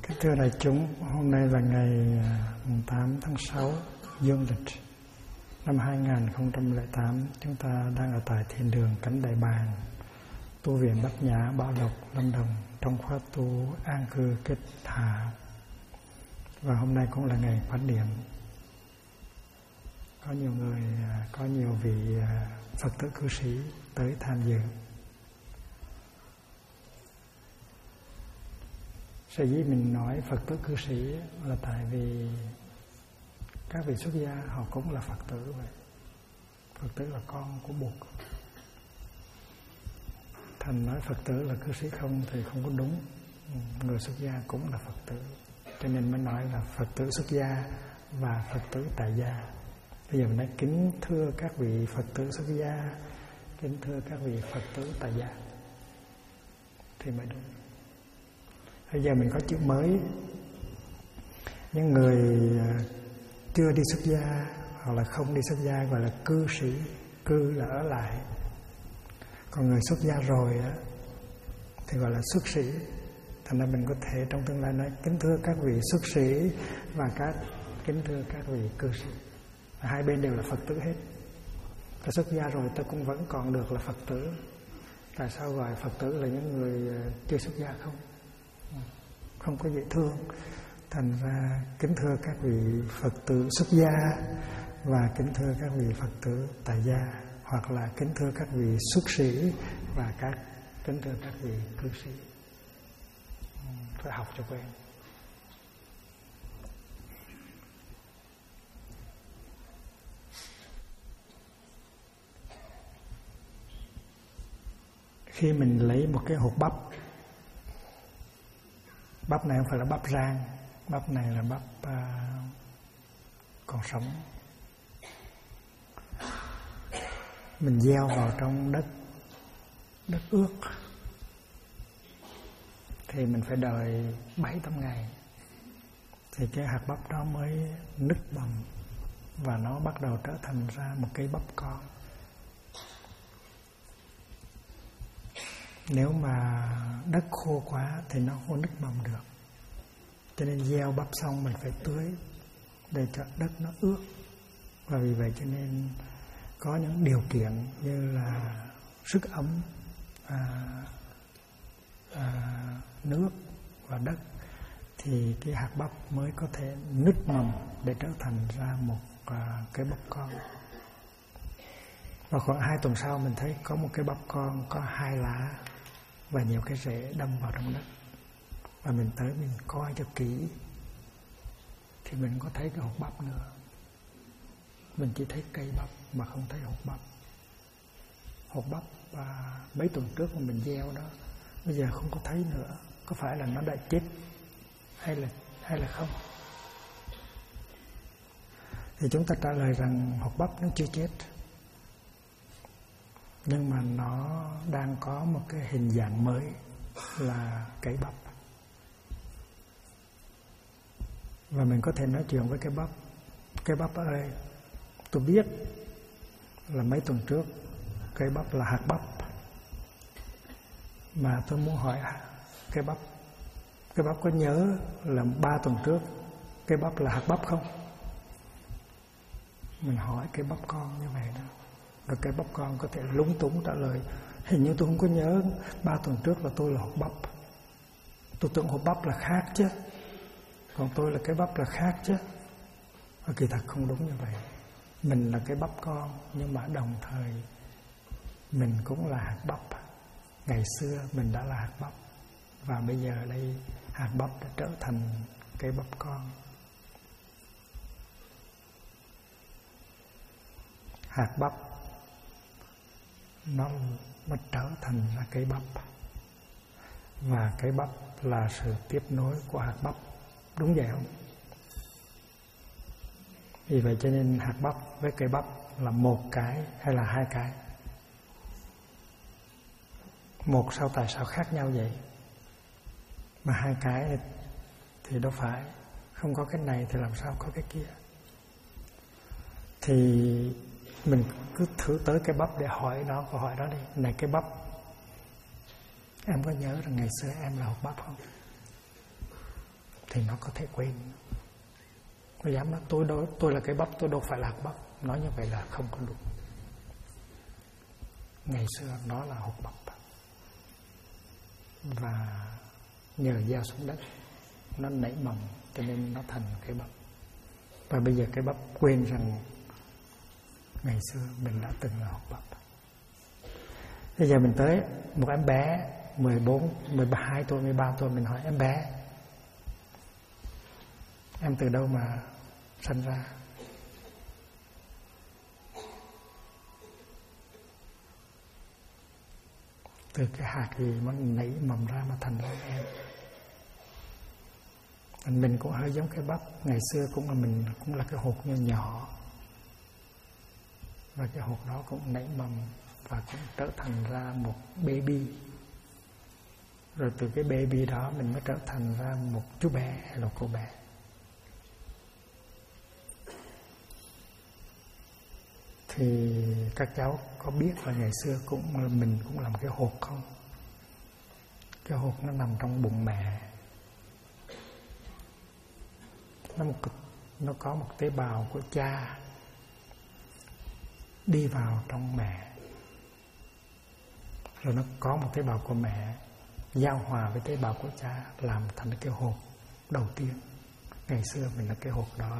Kính thưa đại chúng, hôm nay là ngày 8 tháng 6 dương lịch năm 2008. Chúng ta đang ở tại thiền đường Cánh Đại Bàng, tu viện Bát Nhã, Bảo Lộc, Lâm Đồng, trong khóa tu an cư kết hạ. Và hôm nay cũng là ngày phát niệm. Có nhiều vị Phật tử cư sĩ tới tham dự. Sở dĩ mình nói Phật tử cư sĩ là tại vì các vị xuất gia họ cũng là Phật tử vậy. Phật tử là con của Bụt. Thành nói Phật tử là cư sĩ không thì không có đúng. Người xuất gia cũng là Phật tử. Cho nên mới nói là Phật tử xuất gia và Phật tử tại gia. Bây giờ mình nói kính thưa các vị Phật tử xuất gia, kính thưa các vị Phật tử tại gia thì mới đúng. Bây giờ mình có chữ mới. Những người chưa đi xuất gia hoặc là không đi xuất gia gọi là cư sĩ. Cư là ở lại. Còn người xuất gia rồi á thì gọi là xuất sĩ. Thành ra mình có thể trong tương lai nói kính thưa các vị xuất sĩ và kính thưa các vị cư sĩ. Hai bên đều là Phật tử hết. Ta xuất gia rồi ta cũng vẫn còn được là Phật tử. Tại sao gọi Phật tử là những người chưa xuất gia không? Không có dễ thương. Thành ra kính thưa các vị Phật tử xuất gia và kính thưa các vị Phật tử tại gia, hoặc là kính thưa các vị xuất sĩ và kính thưa các vị cư sĩ. Phải học cho quen. Khi mình lấy một cái hột bắp, bắp này không phải là bắp rang, bắp này là bắp còn sống. Mình gieo vào trong đất ướt thì mình phải đợi 7-8 ngày thì cái hạt bắp đó mới nứt bầm và nó bắt đầu trở thành ra một cây bắp con. Nếu mà đất khô quá thì nó không nứt bầm được. Cho nên gieo bắp xong mình phải tưới để cho đất nó ướt. Và vì vậy cho nên có những điều kiện như là sức ấm, nước và đất thì cái hạt bắp mới có thể nứt mầm để trở thành ra một cái bắp con. Và khoảng 2 tuần sau mình thấy có một cái bắp con có 2 lá và nhiều cái rễ đâm vào trong đất. Và mình tới mình coi cho kỹ thì mình có thấy cái hột bắp nữa. Mình chỉ thấy cây bắp mà không thấy hột bắp. Hột bắp mấy tuần trước mà mình gieo đó bây giờ không có thấy nữa. Có phải là nó đã chết hay là không? Thì chúng ta trả lời rằng hột bắp nó chưa chết, nhưng mà nó đang có một cái hình dạng mới là cây bắp. Và mình có thể nói chuyện với cây bắp. Cây bắp ơi, tôi biết là mấy tuần trước cây bắp là hạt bắp, mà tôi muốn hỏi cây bắp có nhớ là 3 tuần trước cây bắp là hạt bắp không? Mình hỏi cây bắp con như vậy đó. Rồi cây bắp con có thể lúng túng trả lời hình như tôi không có nhớ 3 tuần trước là tôi là hột bắp. Tôi tưởng hột bắp là khác chứ, còn tôi là cái bắp là khác chứ. Và kỳ thật không đúng như vậy. Mình là cái bắp con, nhưng mà đồng thời mình cũng là hạt bắp. Ngày xưa mình đã là hạt bắp, và bây giờ đây hạt bắp đã trở thành cái bắp con. Hạt bắp nó trở thành là cây bắp, và cây bắp là sự tiếp nối của hạt bắp. Đúng vậy không? Vì vậy cho nên hạt bắp với cây bắp là một cái hay là 2 cái? Một sao tại sao khác nhau vậy? Mà 2 cái thì đâu phải. Không có cái này thì làm sao có cái kia? Thì mình cứ thử tới cái bắp để hỏi nó câu hỏi đó đi. Này cái bắp, em có nhớ rằng ngày xưa em là hột bắp không? thì nó có thể quên. Nó dám nói tôi là cái bắp, tôi đâu phải là hột bắp. Nói như vậy là không có đúng. Ngày xưa nó là hột bắp, và nhờ gieo xuống đất nó nảy mầm, cho nên nó thành cái bắp. Và bây giờ cái bắp quên rằng ngày xưa mình đã từng là hột bắp. Bây giờ mình tới một em bé 14, 12 tuổi, 13 tuổi, mình hỏi em bé, em từ đâu mà sinh ra? Từ cái hạt gì mà nảy mầm ra mà thành ra em. Mình cũng hơi giống cái bắp. Ngày xưa mình cũng là cái hột nhỏ, và cái hột đó cũng nảy mầm và cũng trở thành ra một baby. Rồi từ cái baby đó mình mới trở thành ra một chú bé hay là cô bé. Thì các cháu có biết là ngày xưa mình cũng là một cái hột không? Cái hột nó nằm trong bụng mẹ. Nó có một tế bào của cha đi vào trong mẹ, rồi nó có một tế bào của mẹ giao hòa với tế bào của cha, làm thành cái hột đầu tiên. Ngày xưa mình là cái hột đó.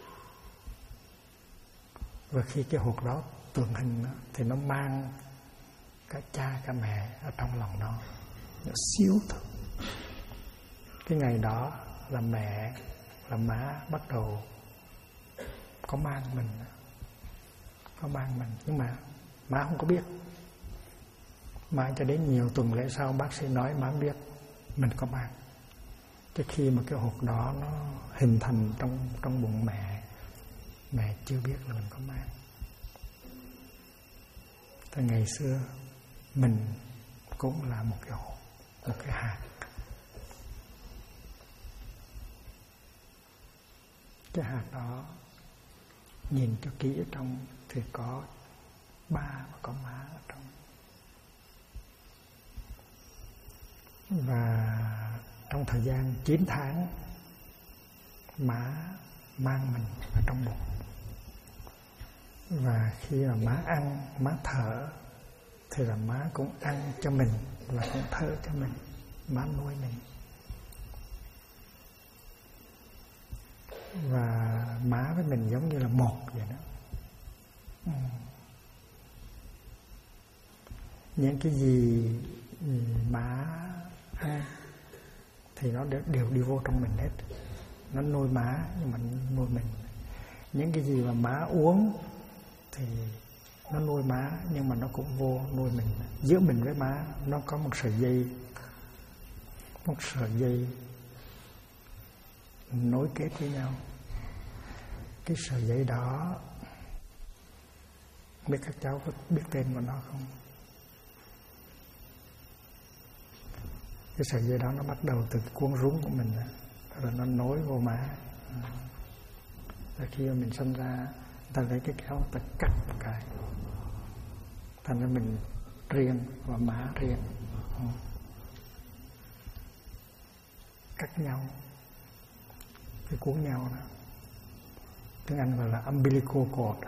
Và khi cái hột đó tượng hình đó, thì nó mang cả cha cả mẹ ở trong lòng nó xíu thôi. Cái ngày đó là mẹ, là má bắt đầu có mang mình, nhưng mà má không có biết. Mãi cho đến nhiều tuần lễ sau bác sĩ nói má biết mình có mang. Cái khi mà cái hột đó nó hình thành trong bụng mẹ chưa biết là mình có mang. Thì ngày xưa mình cũng là một cái hột, một cái hạt. Cái hạt đó nhìn cho kỹ ở trong thì có ba và có má ở trong. Và trong thời gian 9 tháng má mang mình ở trong bụng. Và khi mà má ăn, má thở thì là má cũng ăn cho mình và cũng thở cho mình. Má nuôi mình. Và má với mình giống như là một vậy đó. Những cái gì má ăn thì nó đều đi vô trong mình hết. Nó nuôi má nhưng mà nuôi mình. Những cái gì mà má uống thì nó nuôi má nhưng mà nó cũng vô nuôi mình. Giữa mình với má nó có một sợi dây nối kết với nhau. Cái sợi dây đó, biết các cháu có biết tên của nó không? Cái sợi dây đó nó bắt đầu từ cuống rúng của mình, rồi nó nối vô má. Rồi khi mà mình sinh ra, ta lấy cái kéo ta cắt một cái, thành ra mình riêng và má riêng. Cắt nhau, cái cuốn nhau đó, tiếng Anh gọi là umbilical cord.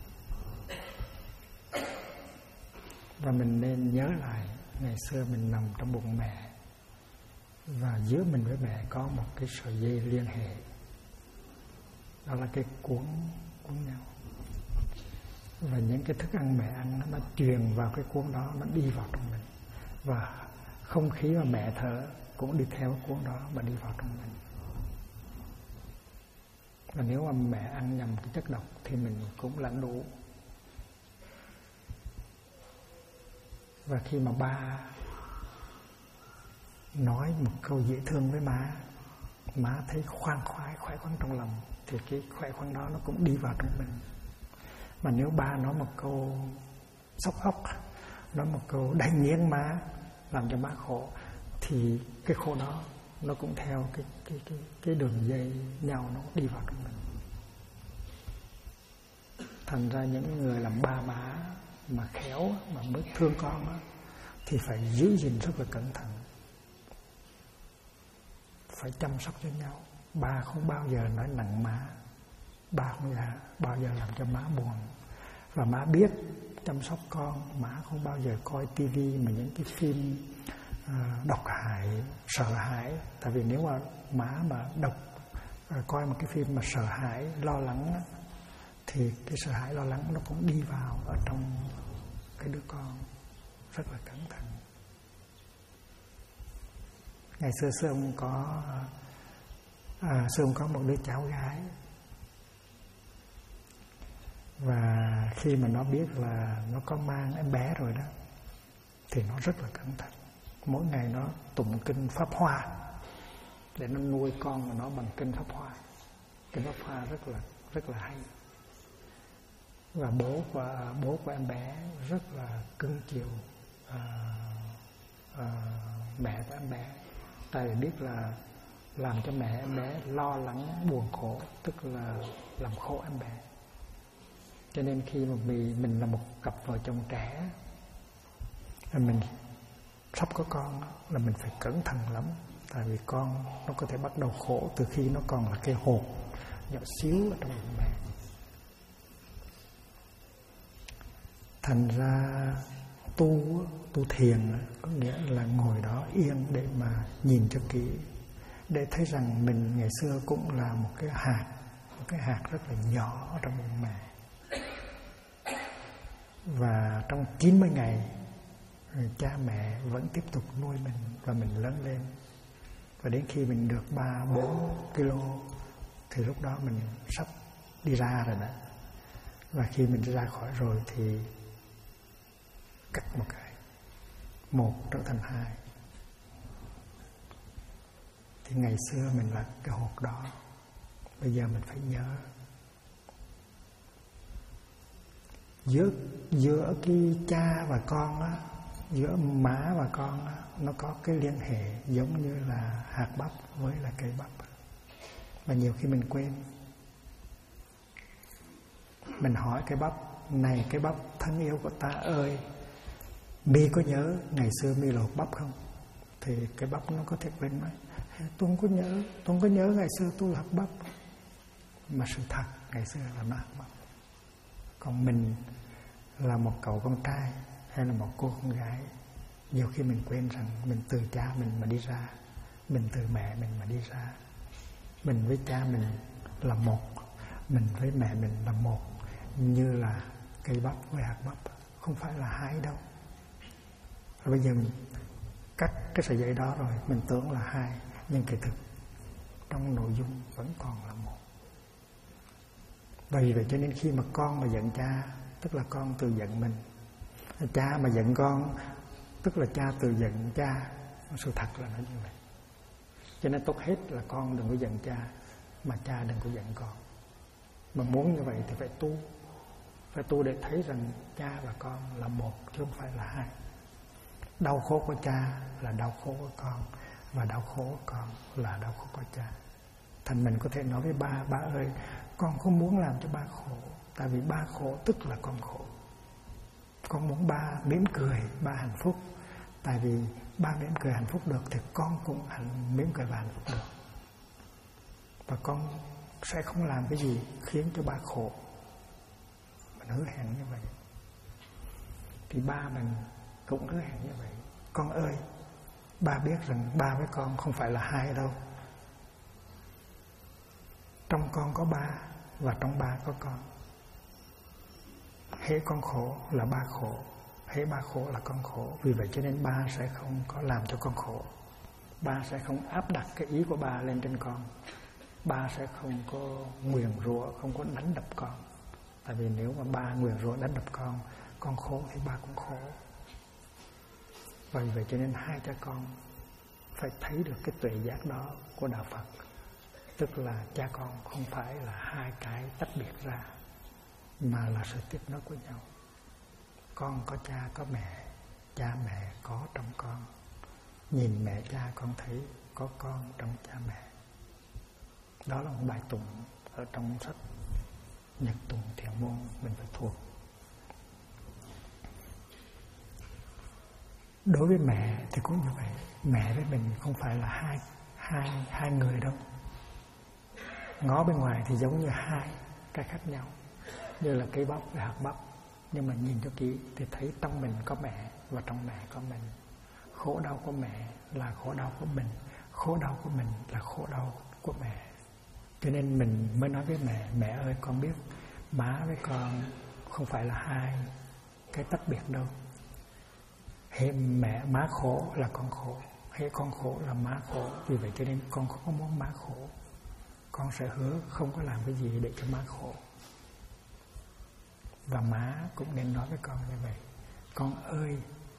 Và mình nên nhớ lại ngày xưa mình nằm trong bụng mẹ, và giữa mình với mẹ có một cái sợi dây liên hệ, đó là cái cuốn nhau. Và những cái thức ăn mẹ ăn nó truyền vào cái cuốn đó, nó đi vào trong mình. Và không khí mà mẹ thở cũng đi theo cuốn đó mà đi vào trong mình. Và nếu mà mẹ ăn nhầm cái chất độc thì mình cũng lãnh đủ. Và khi mà ba nói một câu dễ thương với má thấy khoan khoái, khỏe khoắn trong lòng, thì cái khỏe khoắn đó nó cũng đi vào trong mình. Mà nếu ba nói một câu sốc ốc, nói một câu đầy nghiến má, làm cho má khổ, thì cái khổ đó nó cũng theo cái đường dây nhau, nó đi vào trong mình. Thành ra những người làm ba má mà khéo, mà mới thương con đó, thì phải giữ gìn rất là cẩn thận. phải chăm sóc cho nhau. Ba không bao giờ nói nặng má, ba không bao giờ làm cho má buồn. Và má biết chăm sóc con, má không bao giờ coi tivi mà những cái phim độc hại, sợ hãi. Tại vì nếu mà má mà coi một cái phim mà sợ hãi, lo lắng, thì cái sợ hãi lo lắng nó cũng đi vào ở trong cái đứa con. Rất là cẩn thận. Ngày xưa Sương có một đứa cháu gái. Và khi mà nó biết là nó có mang em bé rồi đó, thì nó rất là cẩn thận. Mỗi ngày nó tụng kinh Pháp Hoa để nó nuôi con của nó bằng kinh Pháp Hoa. Kinh Pháp Hoa rất là hay. Và bố của em bé rất là cưng chiều mẹ của em bé. Tại vì biết là làm cho mẹ em bé lo lắng buồn khổ, tức là làm khổ em bé. Cho nên khi mà mình là một cặp vợ chồng trẻ, mình sắp có con là mình phải cẩn thận lắm. Tại vì con nó có thể bắt đầu khổ từ khi nó còn là cái hột nhỏ xíu ở trong bụng mẹ. Thành ra tu thiền có nghĩa là ngồi đó yên để mà nhìn cho kỹ, để thấy rằng mình ngày xưa cũng là một cái hạt rất là nhỏ ở trong bụng mẹ. Và trong 90 ngày cha mẹ vẫn tiếp tục nuôi mình và mình lớn lên. Và đến khi mình được 3-4 kg thì lúc đó mình sắp đi ra rồi đó. Và khi mình đi ra khỏi rồi thì cắt một cái, một trở thành hai. Thì ngày xưa mình là cái hột đó, bây giờ mình phải nhớ. Giữa cái cha và con á, giữa má và con á, nó có cái liên hệ giống như là hạt bắp với là cây bắp. Và nhiều khi mình quên. Mình hỏi cây bắp: này cây bắp thân yêu của ta ơi, mi có nhớ ngày xưa mi là hột bắp không? Thì cái bắp nó có thể quên nói: tôi không có nhớ ngày xưa tôi là hạt bắp. Mà sự thật ngày xưa là nó hạt bắp. Còn mình là một cậu con trai hay là một cô con gái, nhiều khi mình quên rằng mình từ cha mình mà đi ra, mình từ mẹ mình mà đi ra. Mình với cha mình là một, mình với mẹ mình là một, như là cây bắp với hạt bắp, không phải là hai đâu. Và bây giờ mình cắt cái sợi dây đó rồi, mình tưởng là hai, nhưng kỳ thực trong nội dung vẫn còn là một. Vì vậy cho nên khi mà con mà giận cha, tức là con từ giận mình. Cha mà giận con, tức là cha từ giận cha. Sự thật là nó như vậy. Cho nên tốt hết là con đừng có giận cha, mà cha đừng có giận con. Mà muốn như vậy thì phải tu. Phải tu để thấy rằng cha và con là một, chứ không phải là hai. Đau khổ của cha là đau khổ của con, và đau khổ của con là đau khổ của cha. Thành mình có thể nói với ba ơi, con không muốn làm cho ba khổ. Tại vì ba khổ tức là con khổ. Con muốn ba mỉm cười, ba hạnh phúc. Tại vì ba mỉm cười hạnh phúc được thì con cũng mỉm cười và hạnh phúc được. Và con sẽ không làm cái gì khiến cho ba khổ. Mình hứa hẹn như vậy. Thì ba mình cũng hứa hẹn như vậy. Con ơi, ba biết rằng ba với con không phải là hai đâu. Trong con có ba, và trong ba có con. Hễ con khổ là ba khổ, hễ ba khổ là con khổ. Vì vậy cho nên ba sẽ không có làm cho con khổ. Ba sẽ không áp đặt cái ý của ba lên trên con. Ba sẽ không có nguyền rủa, không có đánh đập con. Tại vì nếu mà ba nguyền rủa đánh đập con khổ thì ba cũng khổ. Vì vậy cho nên hai cha con phải thấy được cái tuệ giác đó của Đạo Phật. Tức là cha con không phải là hai cái tách biệt ra, mà là sự tiếp nối của nhau. Con có cha có mẹ, cha mẹ có trong con. Nhìn mẹ cha con thấy có con trong cha mẹ. Đó là một bài tụng ở trong sách Nhật Tụng Thiền Môn mình phải thuộc. Đối với mẹ thì cũng như vậy. Mẹ với mình không phải là hai người đâu. Ngó bên ngoài thì giống như hai cái khác nhau, như là cây bắp và hạt bắp, nhưng mà nhìn cho kỹ thì thấy trong mình có mẹ và trong mẹ có mình. Khổ đau của mẹ là khổ đau của mình, khổ đau của mình là khổ đau của mẹ. Cho nên mình mới nói với mẹ: mẹ ơi, con biết má với con không phải là hai cái tách biệt đâu. Hễ mẹ má khổ là con khổ, hễ con khổ là má khổ. Vì vậy cho nên con không có muốn má khổ. Con sẽ hứa không có làm cái gì để cho má khổ. Và má cũng nên nói với con như vậy: con ơi,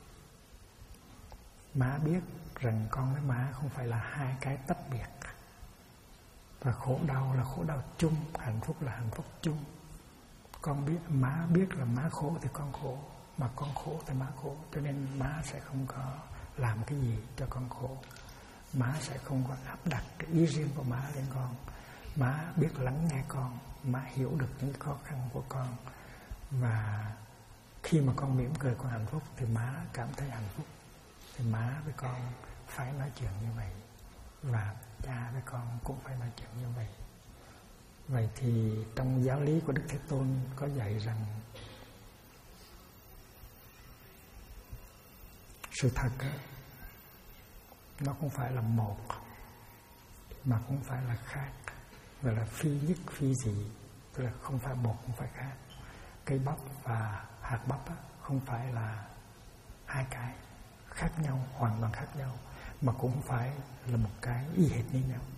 má biết rằng con với má không phải là hai cái tách biệt. Và khổ đau là khổ đau chung, hạnh phúc là hạnh phúc chung. Con biết, má biết là má khổ thì con khổ, mà con khổ thì má khổ. Cho nên má sẽ không có làm cái gì cho con khổ. Má sẽ không có áp đặt cái ý riêng của má lên con. Má biết lắng nghe con, má hiểu được những khó khăn của con. Và khi mà con mỉm cười, con hạnh phúc thì má cảm thấy hạnh phúc. Thì má với con phải nói chuyện như vậy, và cha với con cũng phải nói chuyện như vậy. Vậy thì trong giáo lý của Đức Thế Tôn có dạy rằng sự thật nó không phải là một, mà cũng phải là khác. Gọi là phi nhất phi dị, tức là không phải một, không phải khác. Cây bắp và hạt bắp không phải là hai cái khác nhau, hoàn toàn khác nhau, mà cũng không phải là một cái y hệt như nhau.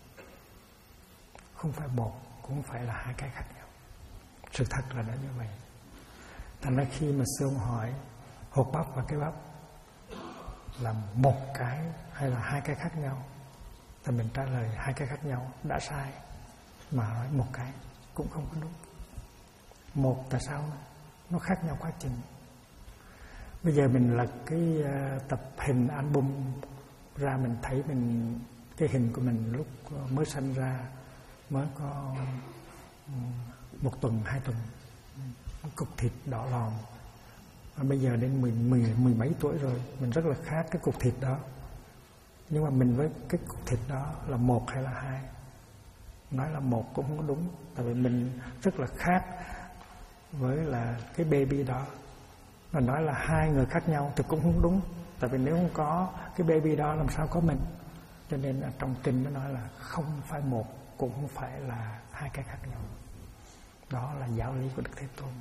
Không phải một, cũng không phải là hai cái khác nhau. Sự thật là đã như vậy. Thành ra khi mà sư ông hỏi hột bắp và cây bắp là một cái hay là hai cái khác nhau, thì mình trả lời hai cái khác nhau đã sai, mà nói một cái cũng không có đúng. Một tại sao? Nó khác nhau quá chừng. Bây giờ mình lật cái tập hình album ra, mình thấy mình cái hình của mình lúc mới sanh ra, mới có 1 tuần 2 tuần, cục thịt đỏ lòm. Và bây giờ đến mười mấy tuổi rồi, mình rất là khác cái cục thịt đó. Nhưng mà mình với cái cục thịt đó là một hay là hai? Nói là một cũng không có đúng, tại vì mình rất là khác với là cái baby đó. Mà nói là hai người khác nhau thì cũng không đúng, tại vì nếu không có cái baby đó làm sao có mình. Cho nên ở trong kinh nó nói là không phải một, cũng không phải là hai cái khác nhau. Đó là giáo lý của Đức Thế Tôn.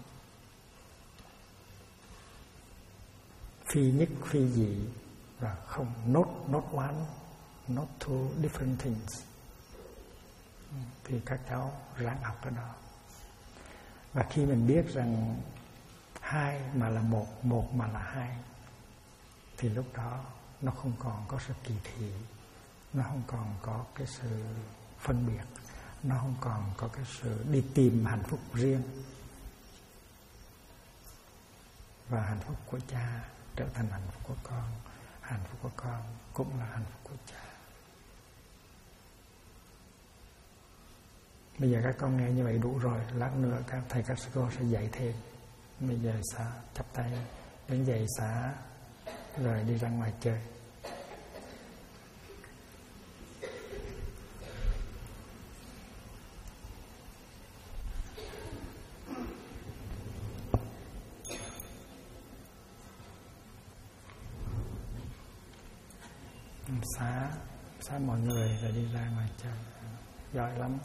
Phi nhất phi dị, và không not one, not two different things. Thì các cháu ráng học cái đó. Và khi mình biết rằng hai mà là một, một mà là hai, thì lúc đó nó không còn có sự kỳ thị, nó không còn có cái sự phân biệt, nó không còn có cái sự đi tìm hạnh phúc riêng. Và hạnh phúc của cha trở thành hạnh phúc của con, hạnh phúc của con cũng là hạnh phúc của cha. Bây giờ các con nghe như vậy đủ rồi. Lát nữa các thầy các sư cô sẽ dạy thêm. Bây giờ xả chắp tay đến dạy xả rồi đi ra ngoài chơi. Xả mọi người rồi đi ra ngoài chơi. Giỏi lắm.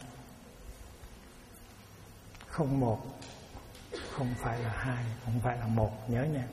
Không một, không phải là hai, không phải là một, nhớ nha.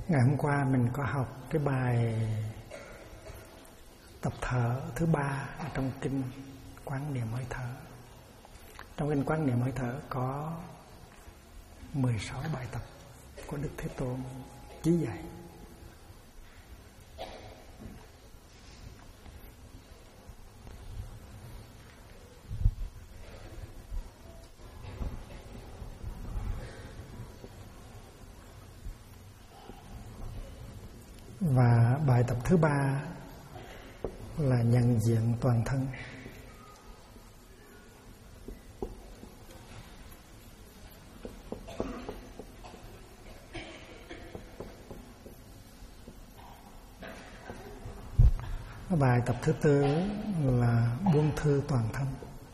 Ngày hôm qua mình có học cái bài tập thở thứ 3 ở trong kinh Quán Niệm Hơi Thở. Trong kinh Quán Niệm Hơi Thở có 16 bài tập của Đức Thế Tôn chỉ dạy. Và bài tập thứ 3 là nhận diện toàn thân. Bài tập thứ 4 là buông thư toàn thân.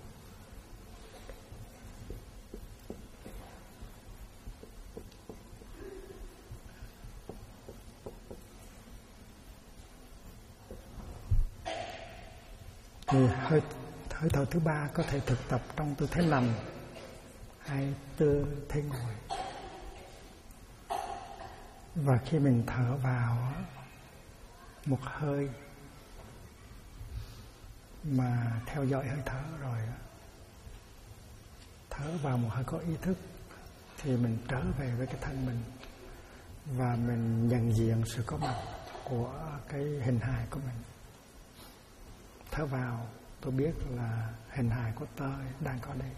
Thì hơi thở thứ 3 có thể thực tập trong tư thế nằm hay tư thế ngồi. Và khi mình thở vào một hơi mà theo dõi hơi thở rồi, thở vào một hơi có ý thức, thì mình trở về với cái thân mình và mình nhận diện sự có mặt của cái hình hài của mình. Thở vào, tôi biết là hình hài của tôi đang có đây.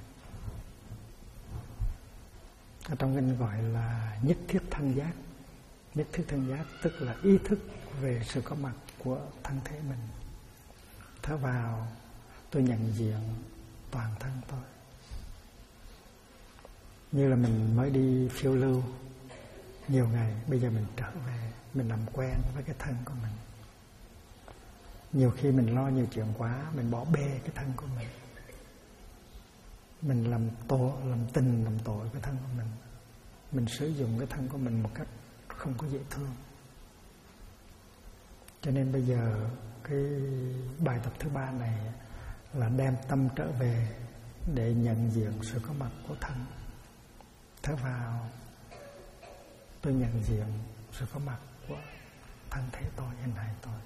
Ở trong kinh gọi là nhất thiết thân giác. Nhất thiết thân giác tức là ý thức về sự có mặt của thân thể mình. Thở vào, tôi nhận diện toàn thân tôi. Như là mình mới đi phiêu lưu nhiều ngày, bây giờ mình trở về, mình làm quen với cái thân của mình. Nhiều khi mình lo nhiều chuyện quá, mình bỏ bê cái thân của mình. Mình làm tình, làm tội cái thân của mình. Mình sử dụng cái thân của mình một cách không có dễ thương. Cho nên bây giờ cái bài tập thứ 3 này là đem tâm trở về để nhận diện sự có mặt của thân. Thở vào, tôi nhận diện sự có mặt của thân thể tôi, hình hài tôi.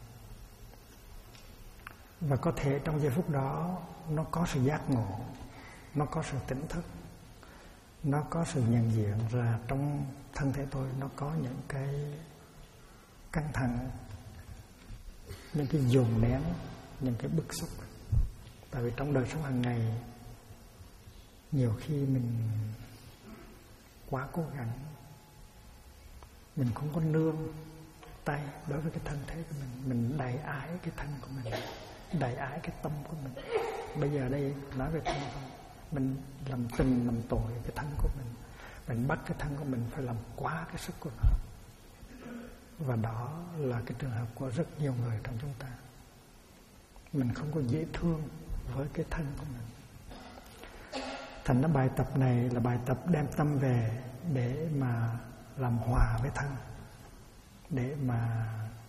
Và có thể trong giây phút đó nó có sự giác ngộ, nó có sự tỉnh thức, nó có sự nhận diện là trong thân thể tôi nó có những cái căng thẳng, những cái dồn nén, những cái bức xúc. Tại vì trong đời sống hàng ngày nhiều khi mình quá cố gắng, mình không có nương tay đối với cái thân thể của mình đầy ái cái thân của mình, đầy ái cái tâm của mình. Bây giờ đây nói về thân thôi, mình làm tình làm tội cái thân của mình bắt cái thân của mình phải làm quá cái sức của nó. Và đó là cái trường hợp của rất nhiều người trong chúng ta. Mình không có dễ thương với cái thân của mình. Thành ra bài tập này là bài tập đem tâm về để mà làm hòa với thân, để mà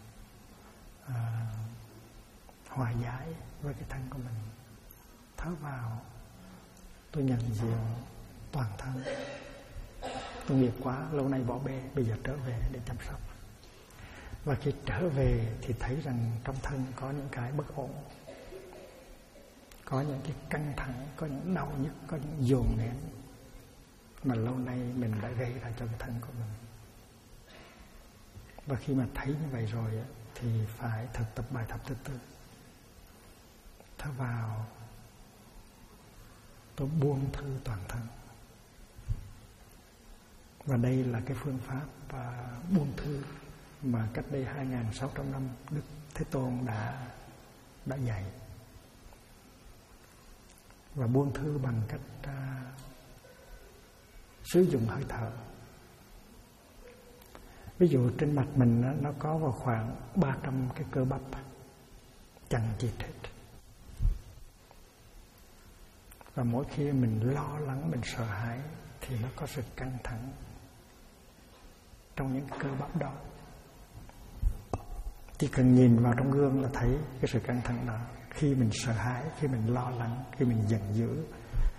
hòa giải với cái thân của mình. Thở vào, tôi nhận diện toàn thân. Tôi nghiệp quá, lâu nay bỏ bê, bây giờ trở về để chăm sóc. Và khi trở về thì thấy rằng trong thân có những cái bất ổn, có những cái căng thẳng, có những đau nhức, có những dồn nén mà lâu nay mình đã gây ra cho cái thân của mình. Và khi mà thấy như vậy rồi thì phải thực tập bài tập thứ 4. Thở vào, tôi buông thư toàn thân. Và đây là cái phương pháp buông thư mà cách đây 2.600 năm Đức Thế Tôn đã dạy. Và buông thư bằng cách sử dụng hơi thở. Ví dụ trên mặt mình nó có vào khoảng 300 cái cơ bắp chằng chịt hết. Và mỗi khi mình lo lắng, mình sợ hãi thì nó có sự căng thẳng trong những cơ bắp đó. Chỉ cần nhìn vào trong gương là thấy cái sự căng thẳng đó. Khi mình sợ hãi, khi mình lo lắng, khi mình giận dữ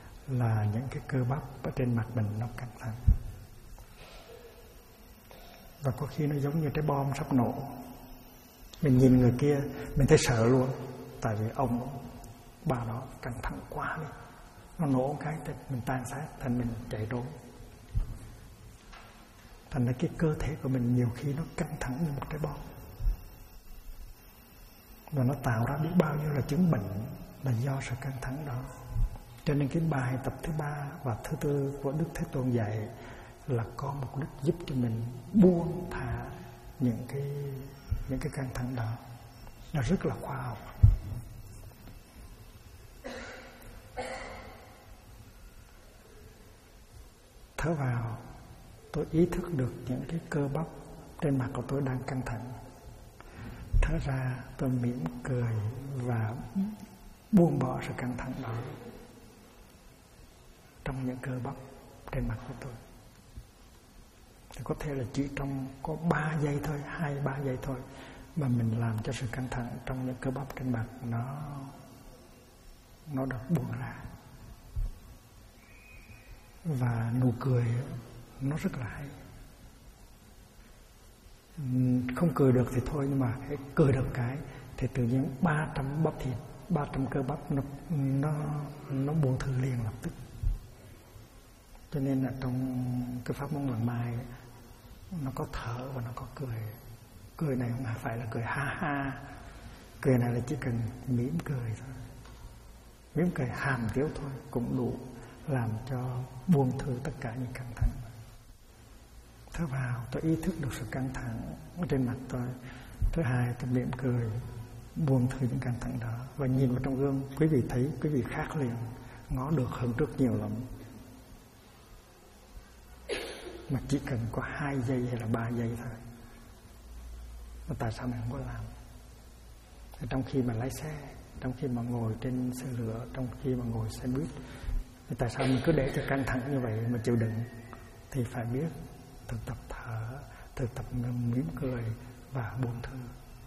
là những cái cơ bắp ở trên mặt mình nó căng thẳng. Và có khi nó giống như trái bom sắp nổ. Mình nhìn người kia mình thấy sợ luôn. Tại vì bà đó căng thẳng quá đi. Nó nổ cái mình tan xác, thành mình chạy trốn. Thành ra cái cơ thể của mình nhiều khi nó căng thẳng như một trái bom. Và nó tạo ra biết bao nhiêu là chứng bệnh là do sự căng thẳng đó. Cho nên cái bài tập thứ 3 và thứ 4 của Đức Thế Tôn dạy là có mục đích giúp cho mình buông thả những cái căng thẳng đó. Nó rất là khoa học. Thở vào, tôi ý thức được những cái cơ bắp trên mặt của tôi đang căng thẳng. Thở ra, tôi mỉm cười và buông bỏ sự căng thẳng đó trong những cơ bắp trên mặt của tôi. Thì có thể là chỉ trong có 3 giây thôi, 2-3 giây thôi mà mình làm cho sự căng thẳng trong những cơ bắp trên mặt nó được buông ra. Và nụ cười nó rất là hay. Không cười được thì thôi, nhưng mà hãy cười được cái thì tự nhiên 300 bắp thịt, 300 cơ bắp nó buông thư liền lập tức. Cho nên là trong cái pháp môn lần mai nó có thở và nó có cười. Cười này không phải là cười ha ha. Cười này là chỉ cần mỉm cười thôi. Mỉm cười hàm tiếu thôi cũng đủ làm cho buông thư tất cả những căng thẳng. Thở vào, tôi ý thức được sự căng thẳng trên mặt tôi. Thứ hai, tôi mỉm cười, buông thư những căng thẳng đó. Và nhìn vào trong gương, quý vị thấy quý vị khác liền, ngó được hơn trước nhiều lắm. Mà chỉ cần có 2 giây hay là 3 giây thôi. Mà tại sao mình không có làm? Trong khi mà lái xe, trong khi mà ngồi trên xe lửa, trong khi mà ngồi xe buýt, thì tại sao mình cứ để cho căng thẳng như vậy mà chịu đựng? Thì phải biết thực tập thở, thực tập mỉm cười và buông thư.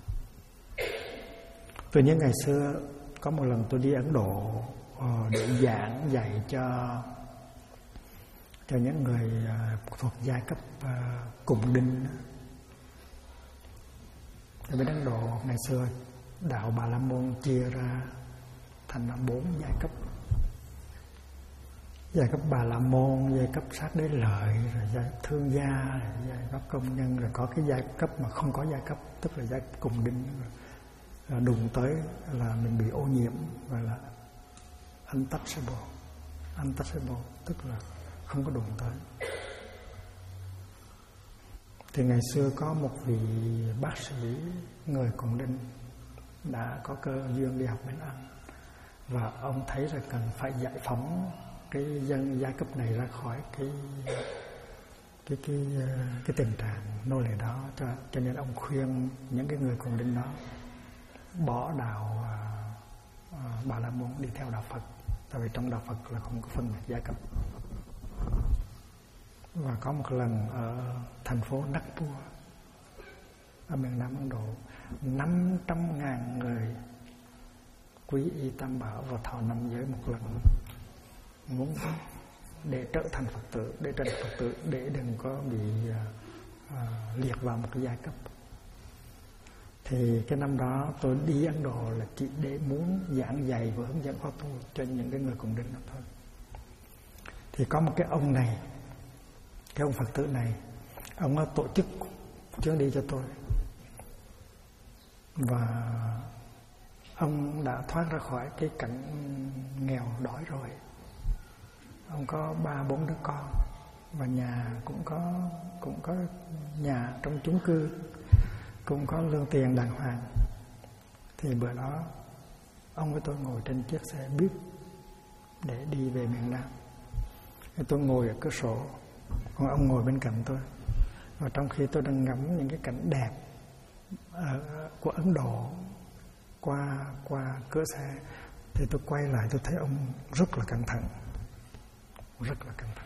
Tôi nhớ ngày xưa có một lần tôi đi Ấn Độ để giảng dạy cho những người thuộc giai cấp cùng đinh. Ở bên Ấn Độ ngày xưa đạo Bà La Môn chia ra thành 4 giai cấp. Giai cấp Bà La Môn, giai cấp sát đế lợi, rồi giai cấp thương gia, rồi giai cấp công nhân, rồi có cái giai cấp mà không có giai cấp, tức là giai cấp cùng đinh. Rồi đụng tới là mình bị ô nhiễm, gọi là untouchable. Untouchable tức là không có đụng tới. Thì ngày xưa có một vị bác sĩ người cùng đinh đã có cơ duyên đi học bên Anh, và ông thấy là cần phải giải phóng cái dân giai cấp này ra khỏi cái tình trạng nô lệ đó, cho nên ông khuyên những cái người cùng đinh đó bỏ đạo Bà La Môn đi theo đạo Phật, tại vì trong đạo Phật là không có phân biệt giai cấp. Và có một lần ở thành phố Nagpur ở miền Nam Ấn Độ, 500.000 người quý y Tam Bảo vào thọ 5 giới một lần, muốn để trở thành Phật tử, để đừng có bị liệt vào một cái giai cấp. Thì cái năm đó tôi đi Ấn Độ là chỉ để muốn giảng dạy và hướng dẫn khóa tu cho những cái người cùng đinh đó thôi. Thì có một cái ông này, cái ông Phật tử này, ông đã tổ chức chuyến đi cho tôi. Và ông đã thoát ra khỏi cái cảnh nghèo đói rồi. Ông có 3-4 đứa con, và nhà cũng có nhà trong chung cư, cũng có lương tiền đàng hoàng. Thì bữa đó ông với tôi ngồi trên chiếc xe buýt để đi về miền Nam. Thì tôi ngồi ở cửa sổ, còn ông ngồi bên cạnh tôi. Và trong khi tôi đang ngắm những cái cảnh đẹp của Ấn Độ qua cửa xe, thì tôi quay lại tôi thấy ông rất là căng thẳng, rất là căng thẳng.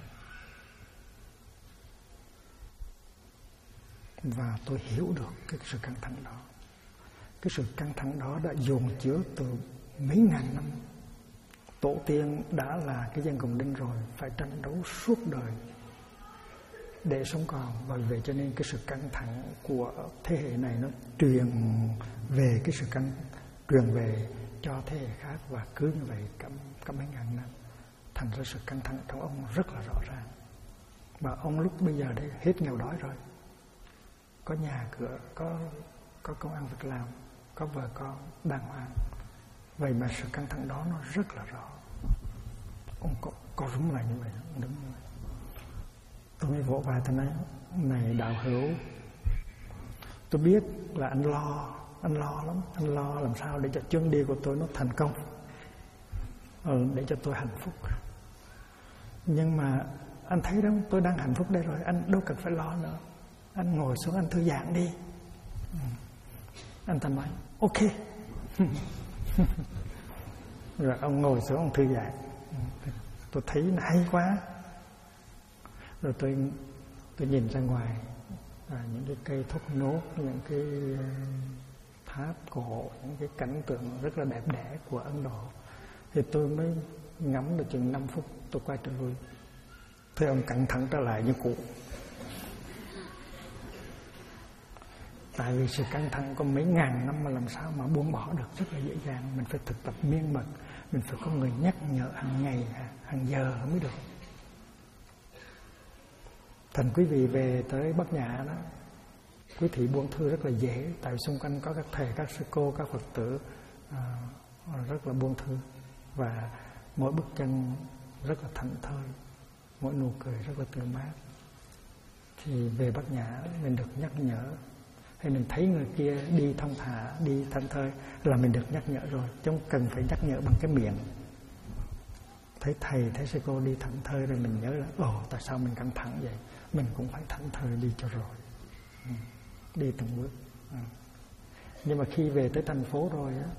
Và tôi hiểu được cái sự căng thẳng đó. Cái sự căng thẳng đó đã dồn chứa từ mấy ngàn năm. Tổ tiên đã là cái dân cùng đinh rồi, phải tranh đấu suốt đời để sống còn. Bởi vậy cho nên cái sự căng thẳng của thế hệ này nó truyền về cái sự truyền về cho thế hệ khác, và cứ như vậy cả mấy ngàn năm, thành ra sự căng thẳng trong ông rất là rõ ràng. Mà ông lúc bây giờ đấy hết nghèo đói rồi, có nhà cửa, có công ăn việc làm, có vợ con đàng hoàng. Vậy mà sự căng thẳng đó nó rất là rõ. Ông có đúng là như vậy, đúng như vậy. Tôi mới vỗ vai tôi nói: này đạo hữu, tôi biết là anh lo lắm, anh lo làm sao để cho chuyến đi của tôi nó thành công, để cho tôi hạnh phúc. Nhưng mà anh thấy đó, tôi đang hạnh phúc đây rồi, anh đâu cần phải lo nữa. Anh ngồi xuống anh thư giãn đi. Anh ta nói ok. Rồi ông ngồi xuống ông thư giãn. Tôi thấy nó hay quá. Rồi tôi nhìn ra ngoài, những cái cây thốt nốt, những cái tháp cổ, những cái cảnh tượng rất là đẹp đẽ của Ấn Độ. Thì tôi mới ngắm được chừng 5 phút, tôi quay trở lui. Thế ông căng thẳng trở lại như cũ. Tại vì sự căng thẳng có mấy ngàn năm mà làm sao mà buông bỏ được rất là dễ dàng. Mình phải thực tập miên mật, mình phải có người nhắc nhở hàng ngày, hàng giờ mới được. Thành quý vị về tới Bắc Nhã đó, quý thị buông thư rất là dễ. Tại vì xung quanh có các thầy, các sư cô, các Phật tử rất là buông thư. Và mỗi bước chân rất là thảnh thơi, mỗi nụ cười rất là tươi mát. Thì về Bắc Nhã mình được nhắc nhở, hay mình thấy người kia đi thong thả, đi thảnh thơi là mình được nhắc nhở rồi, chứ không cần phải nhắc nhở bằng cái miệng. Thấy thầy, thấy sư cô đi thảnh thơi rồi mình nhớ là tại sao mình căng thẳng vậy, mình cũng phải thảnh thơi đi cho rồi. Đi từng bước. Nhưng mà khi về tới thành phố rồi á,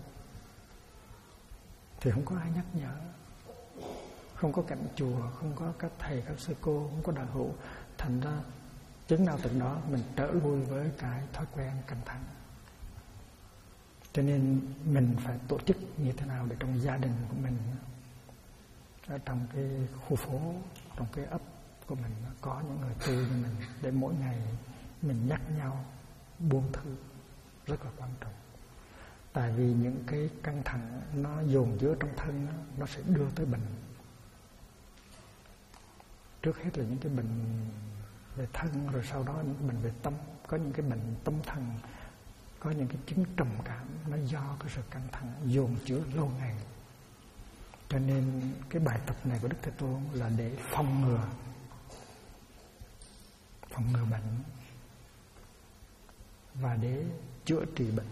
thì không có ai nhắc nhở, không có cảnh chùa, không có các thầy, các sư cô, không có đạo hữu. Thành ra chừng nào từng đó mình trở lui với cái thói quen căng thẳng. Cho nên mình phải tổ chức như thế nào để trong gia đình của mình, ở trong cái khu phố, trong cái ấp của mình có những người tu như mình, để mỗi ngày mình nhắc nhau buông thư, rất là quan trọng. Tại vì những cái căng thẳng nó dồn dứa trong thân đó, nó sẽ đưa tới bệnh. Trước hết là những cái bệnh về thân, rồi sau đó những bệnh về tâm. Có những cái bệnh tâm thần, có những cái chứng trầm cảm, nó do cái sự căng thẳng dồn chứa lâu ngày. Cho nên cái bài tập này của Đức Thế Tôn là để phòng ngừa bệnh và để chữa trị bệnh.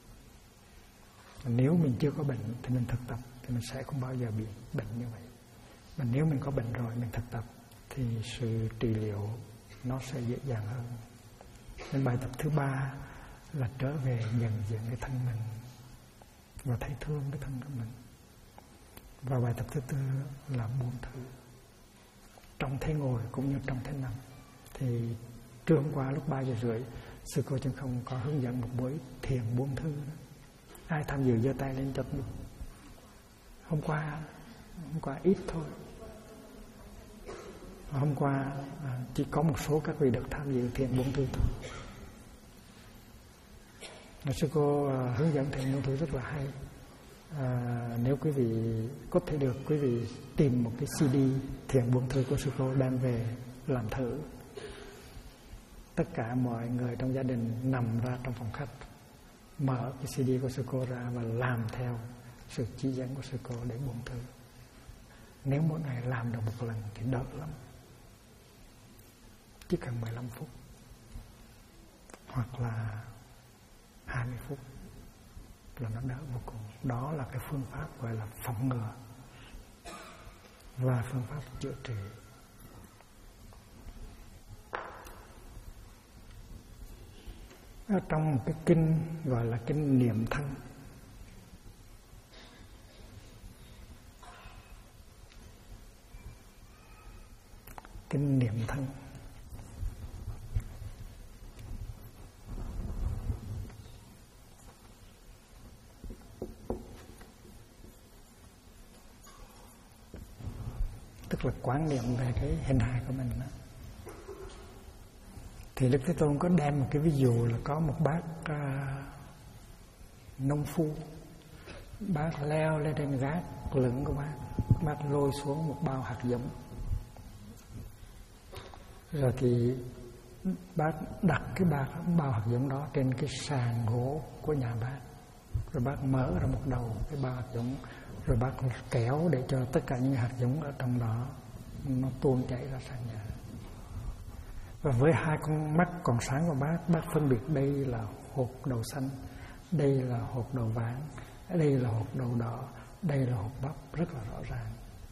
Nếu mình chưa có bệnh thì mình thực tập thì mình sẽ không bao giờ bị bệnh như vậy. Mà nếu mình có bệnh rồi mình thực tập thì sự trị liệu nó sẽ dễ dàng hơn. Nên bài tập thứ 3 là trở về nhận diện cái thân mình và thấy thương cái thân của mình. Và bài tập thứ 4 là buông thư, trong thế ngồi cũng như trong thế nằm. Thì trưa hôm qua lúc 3:30 sư cô Chân Không có hướng dẫn một buổi thiền buông thư. Ai tham dự giơ tay lên cho mình. Hôm qua ít thôi. Hôm qua chỉ có một số các vị được tham dự thiền buông thư thôi. Sư cô hướng dẫn thiền buông thư rất là hay. Nếu quý vị có thể được, quý vị tìm một cái CD thiền buông thư của sư cô đem về làm thử. Tất cả mọi người trong gia đình nằm ra trong phòng khách, mở cái CD của sư cô ra và làm theo sự chỉ dẫn của sư cô để buông thư. Nếu mỗi ngày làm được một lần thì đỡ lắm, chỉ cần 15 phút hoặc là 20 phút là nó đỡ vô cùng. Đó là cái phương pháp gọi là phòng ngừa và phương pháp chữa trị. Ở trong một cái kinh gọi là kinh niệm thân, kinh niệm thân tức là quán niệm về cái hình hài của mình đó. Thì Đức Thế Tôn có đem một cái ví dụ là có một bác nông phu, bác leo lên trên gác lửng của bác lôi xuống một bao hạt giống. Rồi thì bác đặt cái bao hạt giống đó trên cái sàn gỗ của nhà bác. Rồi bác mở ra một đầu cái bao hạt giống, rồi bác kéo để cho tất cả những hạt giống ở trong đó nó tuôn chảy ra sàn nhà. Và với hai con mắt còn sáng của bác phân biệt đây là hột đậu xanh, đây là hột đậu vàng, đây là hột đậu đỏ, đây là hột bắp, rất là rõ ràng.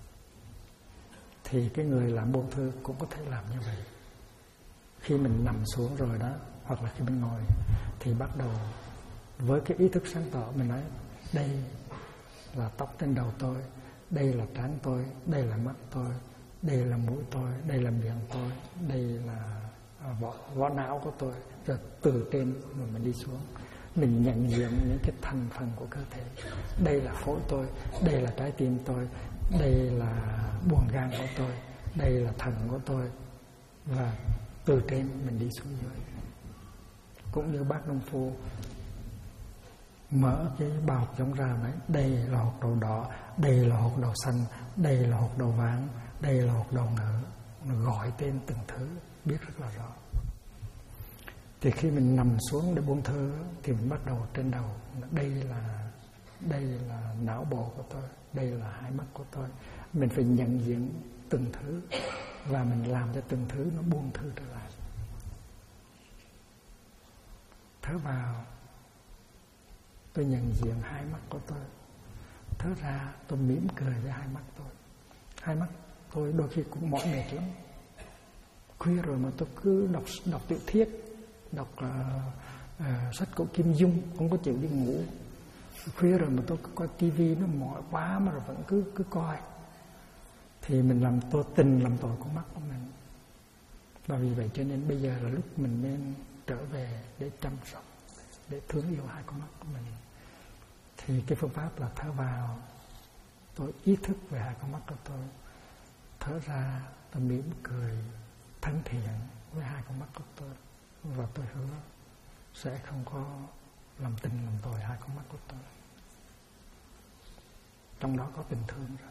Thì cái người làm buôn thư cũng có thể làm như vậy. Khi mình nằm xuống rồi đó, hoặc là khi mình ngồi, thì bắt đầu với cái ý thức sáng tỏ mình nói đây là tóc trên đầu tôi, đây là trán tôi, đây là mắt tôi, đây là mũi tôi, đây là miệng tôi, đây là vỏ não của tôi. Rồi từ trên rồi mình đi xuống, mình nhận diện những cái thành phần của cơ thể. Đây là phổi tôi, đây là trái tim tôi, đây là buồng gan của tôi, đây là thận của tôi. Và từ trên mình đi xuống dưới. Cũng như bác nông phu mở cái bao giống ra đấy, đây là hột đậu đỏ, đây là hột đậu xanh, đây là hột đậu vàng, đây là hột đậu ngữ. Nó gọi tên từng thứ, biết rất là rõ. Thì khi mình nằm xuống để buông thơ thì mình bắt đầu trên đầu, đây là não bộ của tôi, đây là hai mắt của tôi. Mình phải nhận diện từng thứ và mình làm cho từng thứ nó buông thư trở lại. Thở vào, tôi nhận diện hai mắt của tôi. Thở ra, tôi mỉm cười với hai mắt tôi. Hai mắt tôi đôi khi cũng mỏi mệt lắm. Khuya rồi mà tôi cứ đọc tiểu thuyết, đọc sách của Kim Dung, không có chịu đi ngủ. Khuya rồi mà tôi cứ coi tivi, nó mỏi quá mà rồi vẫn cứ coi. Thì mình làm làm tội con mắt của mình. Và vì vậy cho nên bây giờ là lúc mình nên trở về để chăm sóc, để thương yêu hai con mắt của mình. Thì cái phương pháp là thở vào, tôi ý thức về hai con mắt của tôi. Thở ra, tôi mỉm cười thân thiện với hai con mắt của tôi. Và tôi hứa sẽ không có làm tình làm tội hai con mắt của tôi. Trong đó có tình thương rồi.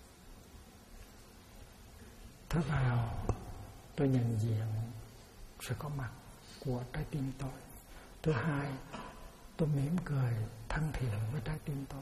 Thở vào, tôi nhận diện sự có mặt của trái tim tôi. Thứ hai, tôi mỉm cười thân thiện với trái tim tôi.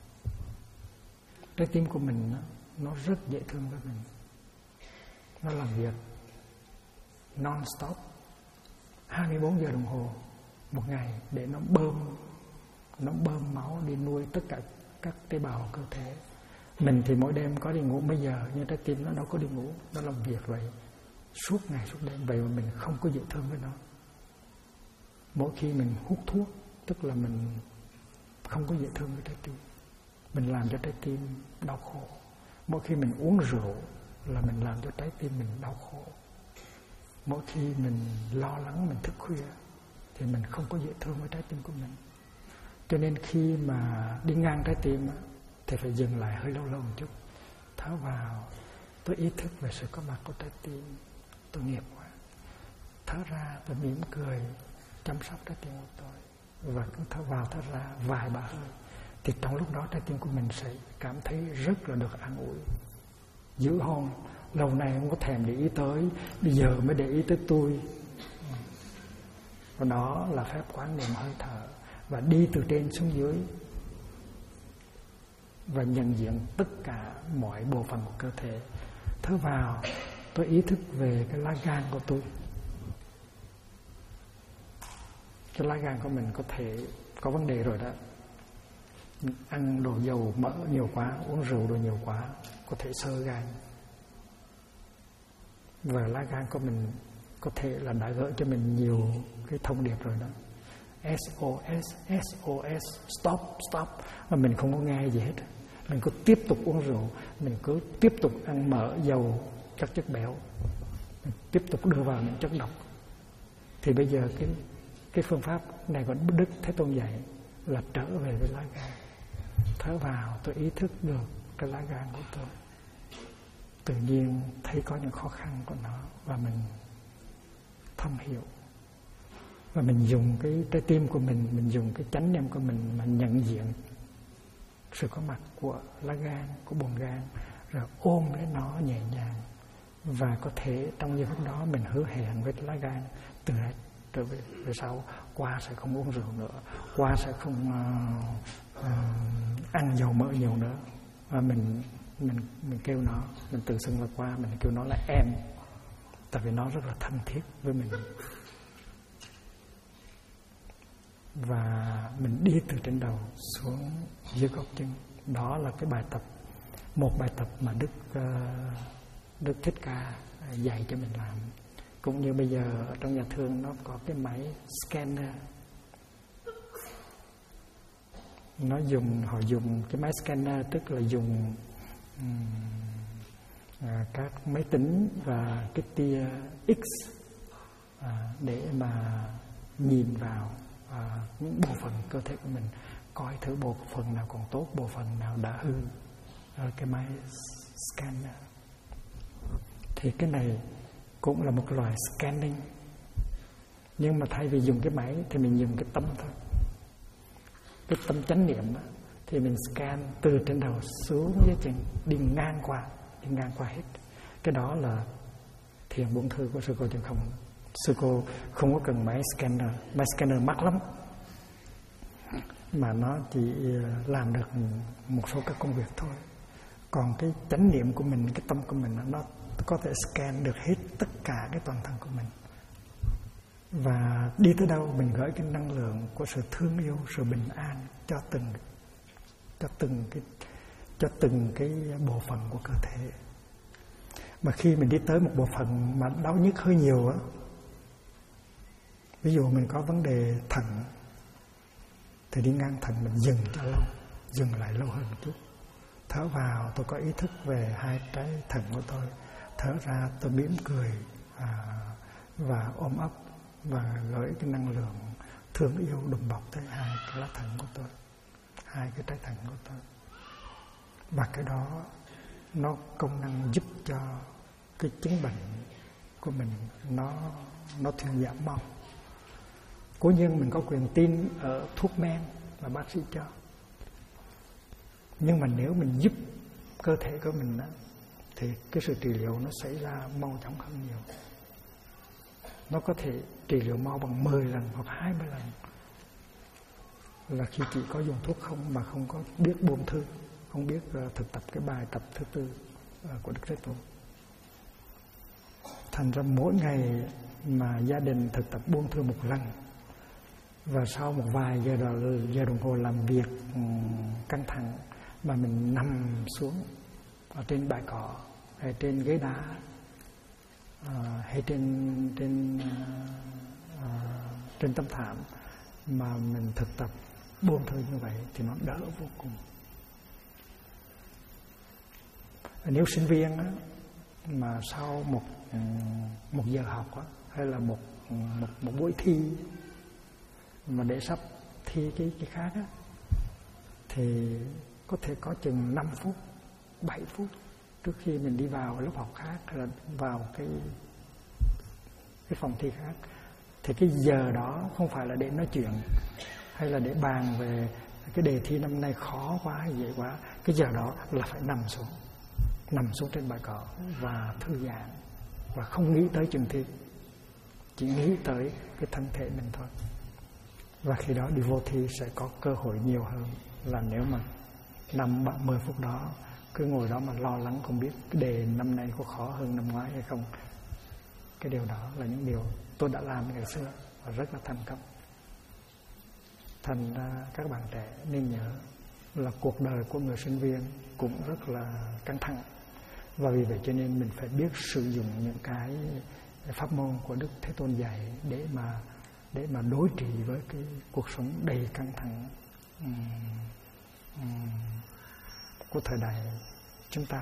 Trái tim của mình nó rất dễ thương với mình. Nó làm việc non-stop 24 giờ đồng hồ một ngày để nó bơm máu đi nuôi tất cả các tế bào cơ thể. Mình thì mỗi đêm có đi ngủ mấy giờ, nhưng trái tim nó đâu có đi ngủ, nó làm việc vậy suốt ngày suốt đêm. Vậy mà mình không có dễ thương với nó. Mỗi khi mình hút thuốc, tức là mình không có dễ thương với trái tim, mình làm cho trái tim đau khổ. Mỗi khi mình uống rượu là mình làm cho trái tim mình đau khổ. Mỗi khi mình lo lắng, mình thức khuya thì mình không có dễ thương với trái tim của mình. Cho nên khi mà đi ngang trái tim thì phải dừng lại hơi lâu lâu một chút. Thở vào, tôi ý thức về sự có mặt của trái tim, tôi nghiệp quá. Thở ra, tôi mỉm cười chăm sóc trái tim của tôi. Và cứ thở vào thở ra vài ba hơi, thì trong lúc đó trái tim của mình sẽ cảm thấy rất là được an ủi. Dữ hôn, lâu nay không có thèm để ý tới, bây giờ mới để ý tới tôi. Và đó là phép quán niệm hơi thở. Và đi từ trên xuống dưới và nhận diện tất cả mọi bộ phận của cơ thể. Thở vào, tôi ý thức về cái lá gan của tôi. Cái lá gan của mình có thể có vấn đề rồi đó. Ăn đồ dầu mỡ nhiều quá, uống rượu đồ nhiều quá, có thể xơ gan. Và lá gan của mình có thể là đã gửi cho mình nhiều cái thông điệp rồi đó. SOS, SOS, stop, stop. Mà mình không có nghe gì hết. Mình cứ tiếp tục uống rượu, mình cứ tiếp tục ăn mỡ, dầu, các chất béo, mình tiếp tục đưa vào những chất độc. Thì bây giờ cái phương pháp này của Đức Thế Tôn dạy là trở về với lá gan. Thở vào, tôi ý thức được cái lá gan của tôi. Tự nhiên thấy có những khó khăn của nó và mình thông hiểu. Và mình dùng cái trái tim của mình dùng cái chánh niệm của mình mà nhận diện sự có mặt của lá gan, của buồng gan, rồi ôm lấy nó nhẹ nhàng. Và có thể trong giây phút đó mình hứa hẹn với lá gan, từ nay trở về sau qua sẽ không uống rượu nữa, qua sẽ không ăn dầu mỡ nhiều nữa. Và mình kêu nó, mình tự xưng là qua, mình kêu nó là em, tại vì nó rất là thân thiết với mình. Và mình đi từ trên đầu xuống dưới gót chân. Đó là cái bài tập, một bài tập mà Đức Thích Ca dạy cho mình làm. Cũng như bây giờ ở trong nhà thương nó có cái máy scanner. Họ dùng cái máy scanner, tức là dùng các máy tính và cái tia X để mà nhìn vào những bộ phận cơ thể của mình, coi thử bộ phận nào còn tốt, bộ phận nào đã hư. Cái máy scanner thì cái này cũng là một loại scanning, nhưng mà thay vì dùng cái máy thì mình dùng cái tâm thôi. Cái tâm chánh niệm đó, thì mình scan từ trên đầu xuống dưới chân, đi ngang qua hết. Cái đó là thiền buông thư của sư cô Chân Không. Sư cô không có cần máy scanner mắc lắm, mà nó chỉ làm được một số các công việc thôi. Còn cái chánh niệm của mình, cái tâm của mình, nó có thể scan được hết tất cả cái toàn thân của mình. Và đi tới đâu mình gửi cái năng lượng của sự thương yêu, sự bình an cho từng cái bộ phận của cơ thể. Mà khi mình đi tới một bộ phận mà đau nhức hơi nhiều á, ví dụ mình có vấn đề thận, thì đi ngang thận mình dừng cho lâu, dừng lại lâu hơn một chút. Thở vào tôi có ý thức về hai trái thận của tôi, thở ra tôi mỉm cười và ôm ấp và gửi cái năng lượng thương yêu đùm bọc tới hai cái lá thận của tôi, hai cái trái thận của tôi. Và cái đó nó công năng giúp cho cái chứng bệnh của mình nó thuyên giảm mau. Cố nhiên mình có quyền tin ở thuốc men mà bác sĩ cho, nhưng mà nếu mình giúp cơ thể của mình đó, thì cái sự trị liệu nó xảy ra mau chóng hơn nhiều. Nó có thể trị liệu mau bằng 10 lần hoặc 20 lần là khi chỉ có dùng thuốc không, mà không có biết buông thư, không biết thực tập cái bài tập thứ tư của Đức Thế Tôn. Thành ra mỗi ngày mà gia đình thực tập buông thư một lần, và sau một vài giờ đồng hồ làm việc căng thẳng mà mình nằm xuống ở trên bãi cỏ hay trên ghế đá hay trên tấm thảm mà mình thực tập buông thư như vậy thì nó đỡ vô cùng. Nếu sinh viên á, mà sau một giờ học á, hay là một buổi thi mà để sắp thi cái khác á, thì có thể có chừng 5 phút, 7 phút trước khi mình đi vào lớp học khác hay là vào cái phòng thi khác. Thì cái giờ đó không phải là để nói chuyện hay là để bàn về cái đề thi năm nay khó quá hay dễ quá. Cái giờ đó là phải nằm xuống trên bãi cỏ và thư giãn và không nghĩ tới trường thi, chỉ nghĩ tới cái thân thể mình thôi. Và khi đó đi vô thi sẽ có cơ hội nhiều hơn là nếu mà 5-10 phút đó cứ ngồi đó mà lo lắng không biết cái đề năm nay có khó hơn năm ngoái hay không. Cái điều đó là những điều tôi đã làm ngày xưa và rất là thành công. Thành ra các bạn trẻ nên nhớ là cuộc đời của người sinh viên cũng rất là căng thẳng, và vì vậy cho nên mình phải biết sử dụng những cái pháp môn của Đức Thế Tôn dạy để mà đối trị với cái cuộc sống đầy căng thẳng của thời đại chúng ta.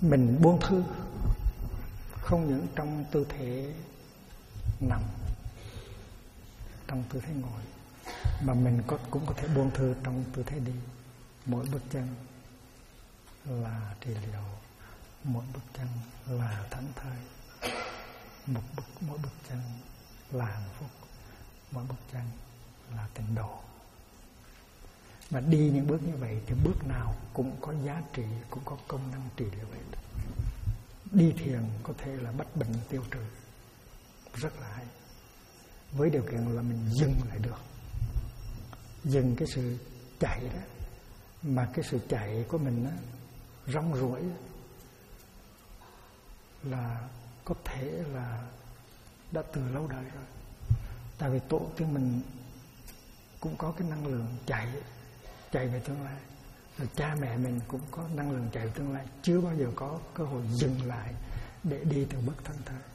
mình buông thư, không những trong tư thế nằm, trong tư thế ngồi, mà mình cũng có thể buông thư trong tư thế đi. Mỗi bước chân là trị liệu, mỗi bước chân là thảnh thơi, mỗi bước chân là hạnh phúc, mỗi bước chân là tịnh độ. Và đi những bước như vậy thì bước nào cũng có giá trị, cũng có công năng trị liệu vậy. Đi thiền có thể là bách bệnh tiêu trừ, rất là hay, với điều kiện là mình dừng lại được, dừng cái sự chạy đó. Mà cái sự chạy của mình á, rong ruổi là có thể là đã từ lâu đời rồi. Tại vì tổ tiên mình cũng có cái năng lượng chạy về tương lai, rồi cha mẹ mình cũng có năng lượng chạy về tương lai, chưa bao giờ có cơ hội dừng lại để đi từ bước thảnh thơi.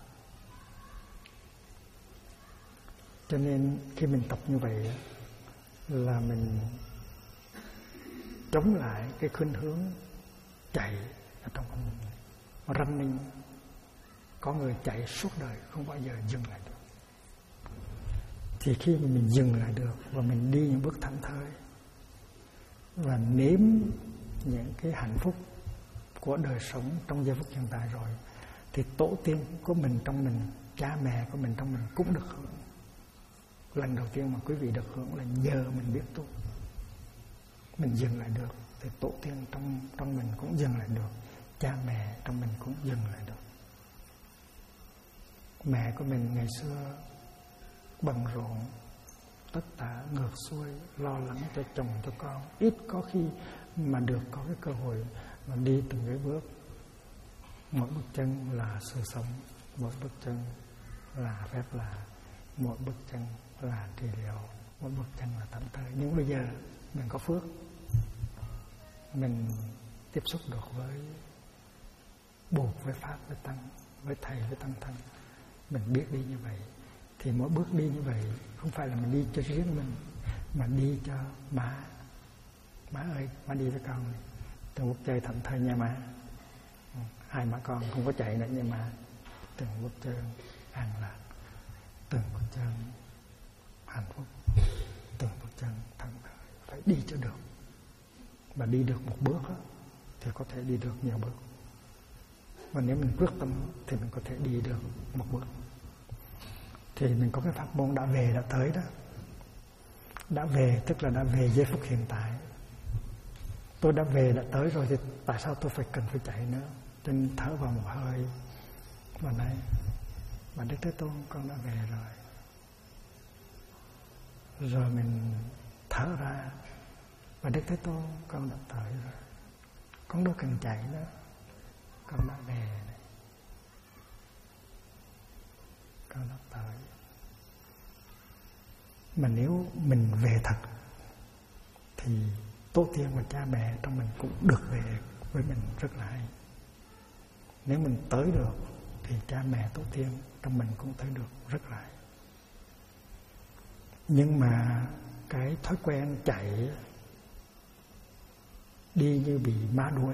Cho nên khi mình tập như vậy là mình chống lại cái khuynh hướng chạy ở trong con mình. Running, có người chạy suốt đời không bao giờ dừng lại được. Thì khi mà mình dừng lại được và mình đi những bước thảnh thơi và nếm những cái hạnh phúc của đời sống trong giây phút hiện tại rồi, thì tổ tiên của mình trong mình, cha mẹ của mình trong mình cũng được hưởng. Lần đầu tiên mà quý vị được hưởng là nhờ mình biết tu. Mình dừng lại được thì tổ tiên trong mình cũng dừng lại được, cha mẹ trong mình cũng dừng lại được. Mẹ của mình ngày xưa bận rộn tất tả ngược xuôi, lo lắng cho chồng cho con, ít có khi mà được có cái cơ hội mà đi từng cái bước. Mỗi bước chân là sự sống, mỗi bước chân là phép lạ, mỗi bước chân là trị liệu, mỗi bước chân là thảnh thơi. Nhưng bây giờ mình có phước, mình tiếp xúc được với Bụt, với Pháp, với Tăng, với Thầy, với Tăng Thân. Mình biết đi như vậy, thì mỗi bước đi như vậy không phải là mình đi cho riêng mình, mà đi cho má. Má ơi, má đi với con này, từng bước chơi thảnh thơi nha má. Hai má con không có chạy nữa nha má. Từng bước chân an lạc, từng bước chân hạnh phúc, từng bước chân thảnh thơi. Phải đi cho được. Mà đi được một bước đó, thì có thể đi được nhiều bước. Và nếu mình quyết tâm thì mình có thể đi được một bước. Thì mình có cái pháp môn đã về đã tới đó. Đã về tức là đã về giây phút hiện tại. Tôi đã về đã tới rồi thì tại sao tôi cần phải chạy nữa? Cho nên thở vào một hơi và nói: Bà Đức Thế Tôn, con đã về rồi. Rồi mình thở ra: Bà Đức Thế Tôn, con đã tới rồi, con đâu cần chạy nữa, con đã về này, con đã tới. Mà nếu mình về thật thì tổ tiên và cha mẹ trong mình cũng được về với mình rất là hay. Nếu mình tới được thì cha mẹ tổ tiên trong mình cũng tới được rất là hay. Nhưng mà cái thói quen chạy, đi như bị ma đuổi,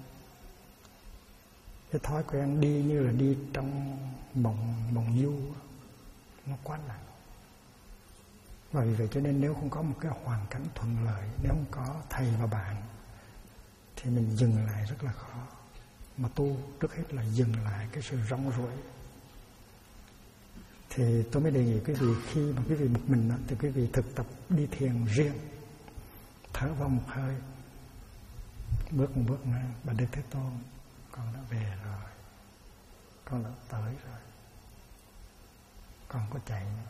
cái thói quen đi như là đi trong mộng du, nó quá nặng. Và vì vậy cho nên nếu không có một cái hoàn cảnh thuận lợi, nếu không có thầy và bạn, thì mình dừng lại rất là khó. Mà tu trước hết là dừng lại cái sự rong ruổi. Thì tôi mới đề nghị quý vị, khi mà quý vị một mình đó, thì quý vị thực tập đi thiền riêng, thở vào một hơi, bước một bước nữa: Bà Đức Thế Tôn, con đã về rồi, con đã tới rồi, con có chạy nữa.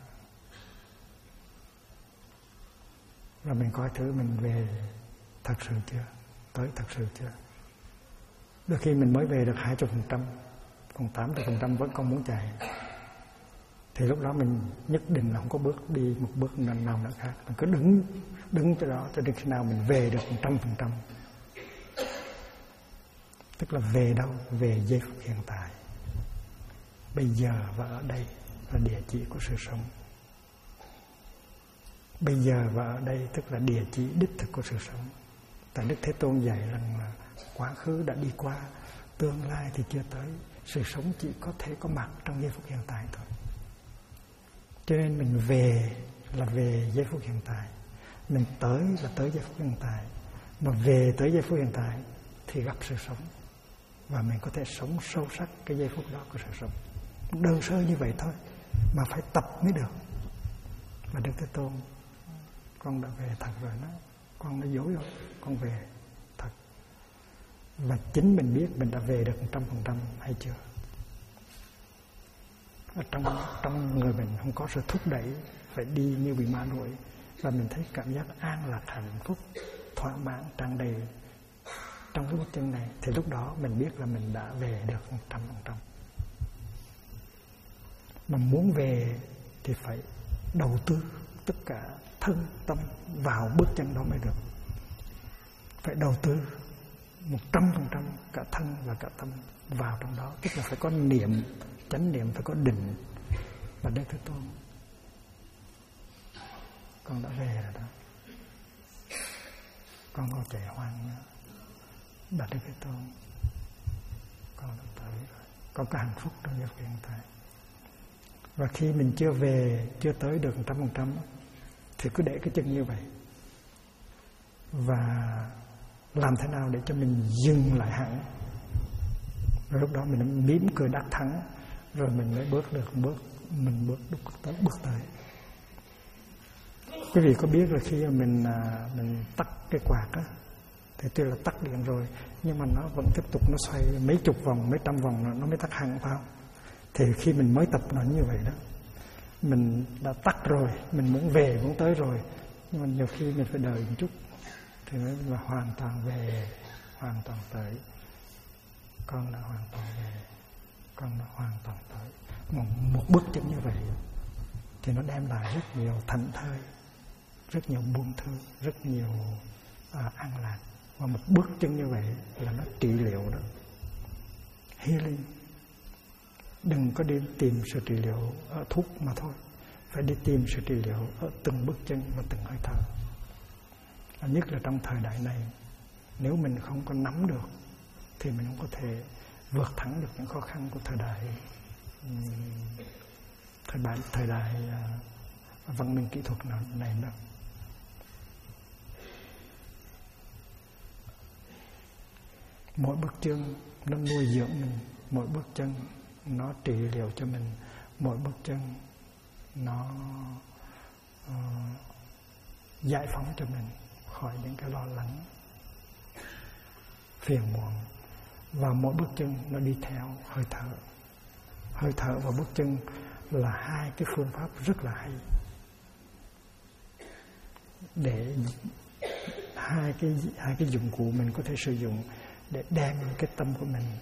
Rồi mình coi thử mình về thật sự chưa, tới thật sự chưa. Đôi khi mình mới về được 20%, còn 80% vẫn còn muốn chạy. Thì lúc đó mình nhất định là không có bước đi một bước nào nữa khác. Mình cứ đứng cho đó cho đến khi nào mình về được 100%. Tức là về đâu? Về giây phút hiện tại, bây giờ và ở đây là địa chỉ của sự sống. Bây giờ và ở đây tức là địa chỉ đích thực của sự sống. Tại Đức Thế Tôn dạy rằng là quá khứ đã đi qua, tương lai thì chưa tới. Sự sống chỉ có thể có mặt trong giây phút hiện tại thôi. Cho nên mình về là về giây phút hiện tại, mình tới là tới giây phút hiện tại. Mà về tới giây phút hiện tại thì gặp sự sống, và mình có thể sống sâu sắc cái giây phút đó của sự sống. Đơn sơ như vậy thôi, mà phải tập mới được. Mà Đức Thế Tôn, con đã về thật rồi đó, con đã dối rồi, con về thật. Và chính mình biết mình đã về được 100% hay chưa. Ở trong người mình không có sự thúc đẩy phải đi như bị ma đuổi, và mình thấy cảm giác an lạc, hạnh phúc, thỏa mãn, tràn đầy trong cái bước chân này, thì lúc đó mình biết là mình đã về được 100%. Mà muốn về thì phải đầu tư tất cả thân tâm vào bước chân đó mới được. Phải đầu tư 100% cả thân và cả tâm vào trong đó. Tức là phải có niệm, chánh niệm, phải có định. Và Đức Thế Tôn, con đã về rồi đó, con có chạy hoang nữa. Bà Đức Thế Tôn, con đã tới rồi, con có hạnh phúc trong giây phút hiện tại. Và khi mình chưa về, chưa tới được 100% thì cứ để cái chân như vậy. Và làm thế nào để cho mình dừng lại hẳn. Rồi lúc đó mình mỉm cười đắc thắng, rồi mình mới bước được bước, mình bước tới. Quý vị có biết là khi mình tắt cái quạt á, thì tuy là tắt điện rồi, nhưng mà nó vẫn tiếp tục nó xoay mấy chục vòng, mấy trăm vòng nó mới tắt hẳn, phải không? Thì khi mình mới tập nó như vậy đó, mình đã tắt rồi, mình muốn về, muốn tới rồi, nhưng mà nhiều khi mình phải đợi một chút thì mới là hoàn toàn về, hoàn toàn tới. Con đã hoàn toàn về, con đã hoàn toàn tới. Một bước chân như vậy thì nó đem lại rất nhiều thảnh thơi, rất nhiều buông thư, rất nhiều an lạc. Và một bước chân như vậy là nó trị liệu đó, healing. Đừng có đi tìm sự trị liệu ở thuốc mà thôi, phải đi tìm sự trị liệu ở từng bước chân và từng hơi thở. Nhất là trong thời đại này, nếu mình không có nắm được thì mình không có thể vượt thắng được những khó khăn của thời đại văn minh kỹ thuật này đâu. Mỗi bước chân nó nuôi dưỡng mình, mỗi bước chân nó trị liệu cho mình, mỗi bước chân nó giải phóng cho mình khỏi những cái lo lắng, phiền muộn. Và mỗi bước chân nó đi theo hơi thở. Hơi thở và bước chân là hai cái phương pháp rất là hay để hai cái dụng cụ mình có thể sử dụng để đem cái tâm của mình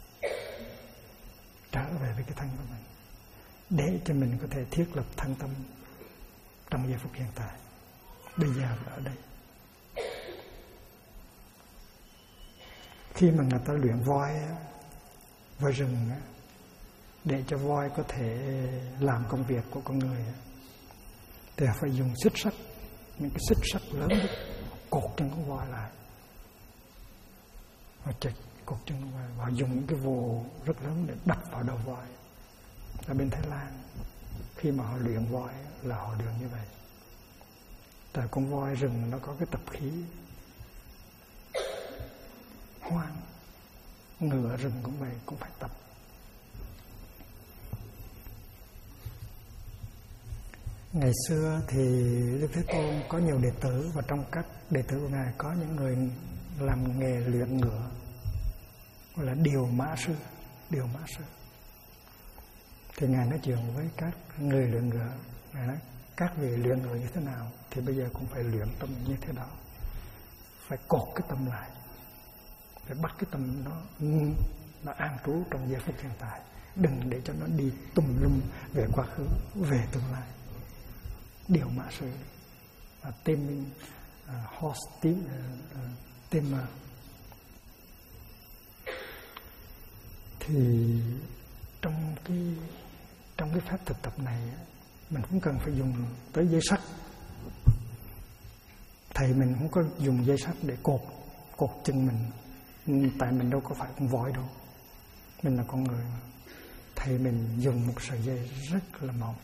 trở về với cái thân của mình, để cho mình có thể thiết lập thân tâm trong giây phút hiện tại, bây giờ và ở đây. Khi mà người ta luyện voi rừng để cho voi có thể làm công việc của con người thì phải dùng xích sắt, những cái xích sắt lớn nhất, cột chân con voi lại và chặt cột chân con voi, và dùng những cái vồ rất lớn để đập vào đầu voi. Ở bên Thái Lan, khi mà họ luyện voi là họ được như vậy. Tại con voi rừng nó có cái tập khí hoang, ngựa rừng cũng vậy, cũng phải tập. Ngày xưa thì Đức Thế Tôn có nhiều đệ tử, và trong các đệ tử của Ngài có những người làm nghề luyện ngựa, gọi là điều mã sư. Thì Ngài nói chuyện với các người luyện ngựa, Ngài nói các vị luyện ngựa như thế nào thì bây giờ cũng phải luyện tâm như thế đó, phải cột cái tâm lại, phải bắt cái tâm nó an trú trong giây phút hiện tại, đừng để cho nó đi tùm lum về quá khứ, về tương lai. Điều mã sư, taming horse tamer. Thì trong cái pháp thực tập này mình cũng cần phải dùng tới dây sắt. Thầy mình không có dùng dây sắt để cột chân mình, tại mình đâu có phải con voi đâu, Mình là con người mà. Thì mình dùng một sợi dây rất là mỏng,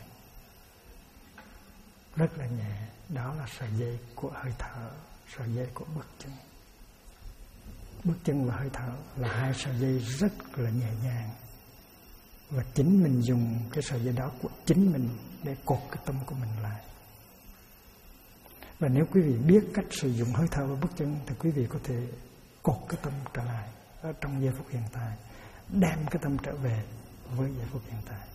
rất là nhẹ. Đó là sợi dây của hơi thở, sợi dây của bước chân. Bước chân và hơi thở là hai sợi dây rất là nhẹ nhàng. Và chính mình dùng cái sợi dây đó của chính mình để cột cái tâm của mình lại. Và nếu quý vị biết cách sử dụng hơi thở và bước chân thì quý vị có thể cột cái tâm trở lại ở trong giây phút hiện tại, đem cái tâm trở về với giây phút hiện tại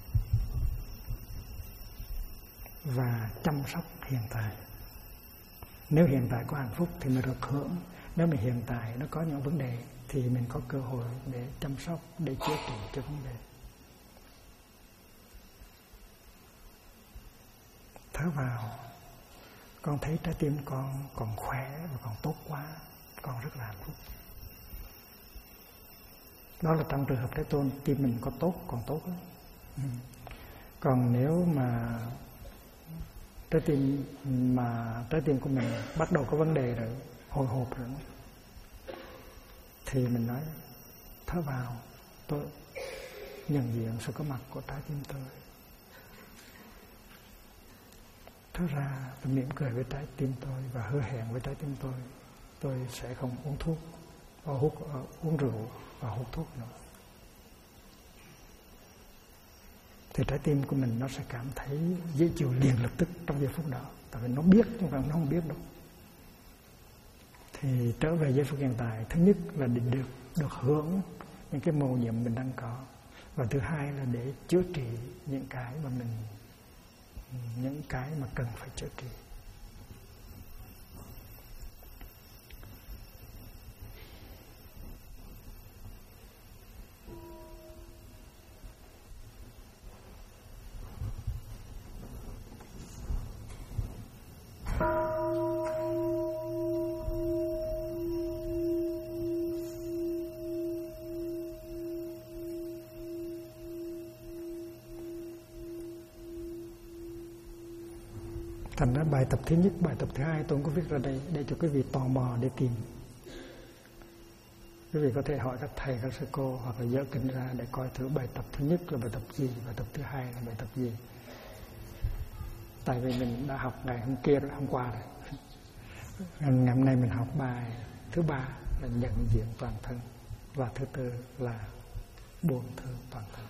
và chăm sóc hiện tại. Nếu hiện tại có hạnh phúc thì mình được hưởng. Nếu mà hiện tại nó có những vấn đề thì mình có cơ hội để chăm sóc, để chữa trị cho vấn đề. Thở vào, con thấy trái tim con còn khỏe và còn tốt quá, con rất là hạnh phúc. Đó là trong trường hợp Thế Tôn tim mình có tốt, còn tốt lắm. Còn nếu mà trái tim của mình bắt đầu có vấn đề rồi, hồi hộp rồi, thì mình nói thở vào, tôi nhận diện sự có mặt của trái tim tôi. Thở ra, tôi mỉm cười với trái tim tôi và hứa hẹn với trái tim tôi sẽ không uống thuốc, uống rượu và hút thuốc nữa. Thì trái tim của mình nó sẽ cảm thấy dễ chịu liền lập tức trong giây phút đó. Tại vì nó biết nhưng mà nó không biết đâu. Thì trở về giây phút hiện tại, thứ nhất là để được hưởng những cái mầu nhiệm mình đang có, và thứ hai là để chữa trị những cái mà cần phải chữa trị. Thành ra bài tập thứ nhất, bài tập thứ hai tôi không có viết ra đây để cho quý vị tò mò để tìm. Quý vị có thể hỏi các thầy, các sư cô hoặc là dỡ kinh ra để coi thử bài tập thứ nhất là bài tập gì, bài tập thứ hai là bài tập gì. Tại vì mình đã học ngày hôm kia rồi, hôm qua rồi. Ngày hôm nay mình học bài thứ ba là nhận diện toàn thân, và thứ tư là buông thương toàn thân.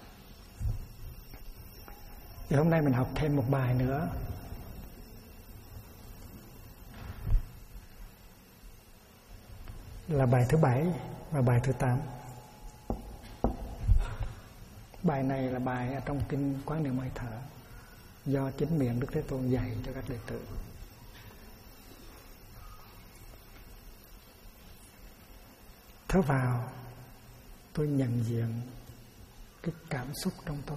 Thì hôm nay mình học thêm một bài nữa. Là bài thứ 7 và bài thứ 8. Bài này là bài ở trong kinh Quán Niệm Hơi Thở, do chính miệng Đức Thế Tôn dạy cho các đệ tử. Thở vào, tôi nhận diện cái cảm xúc trong tôi.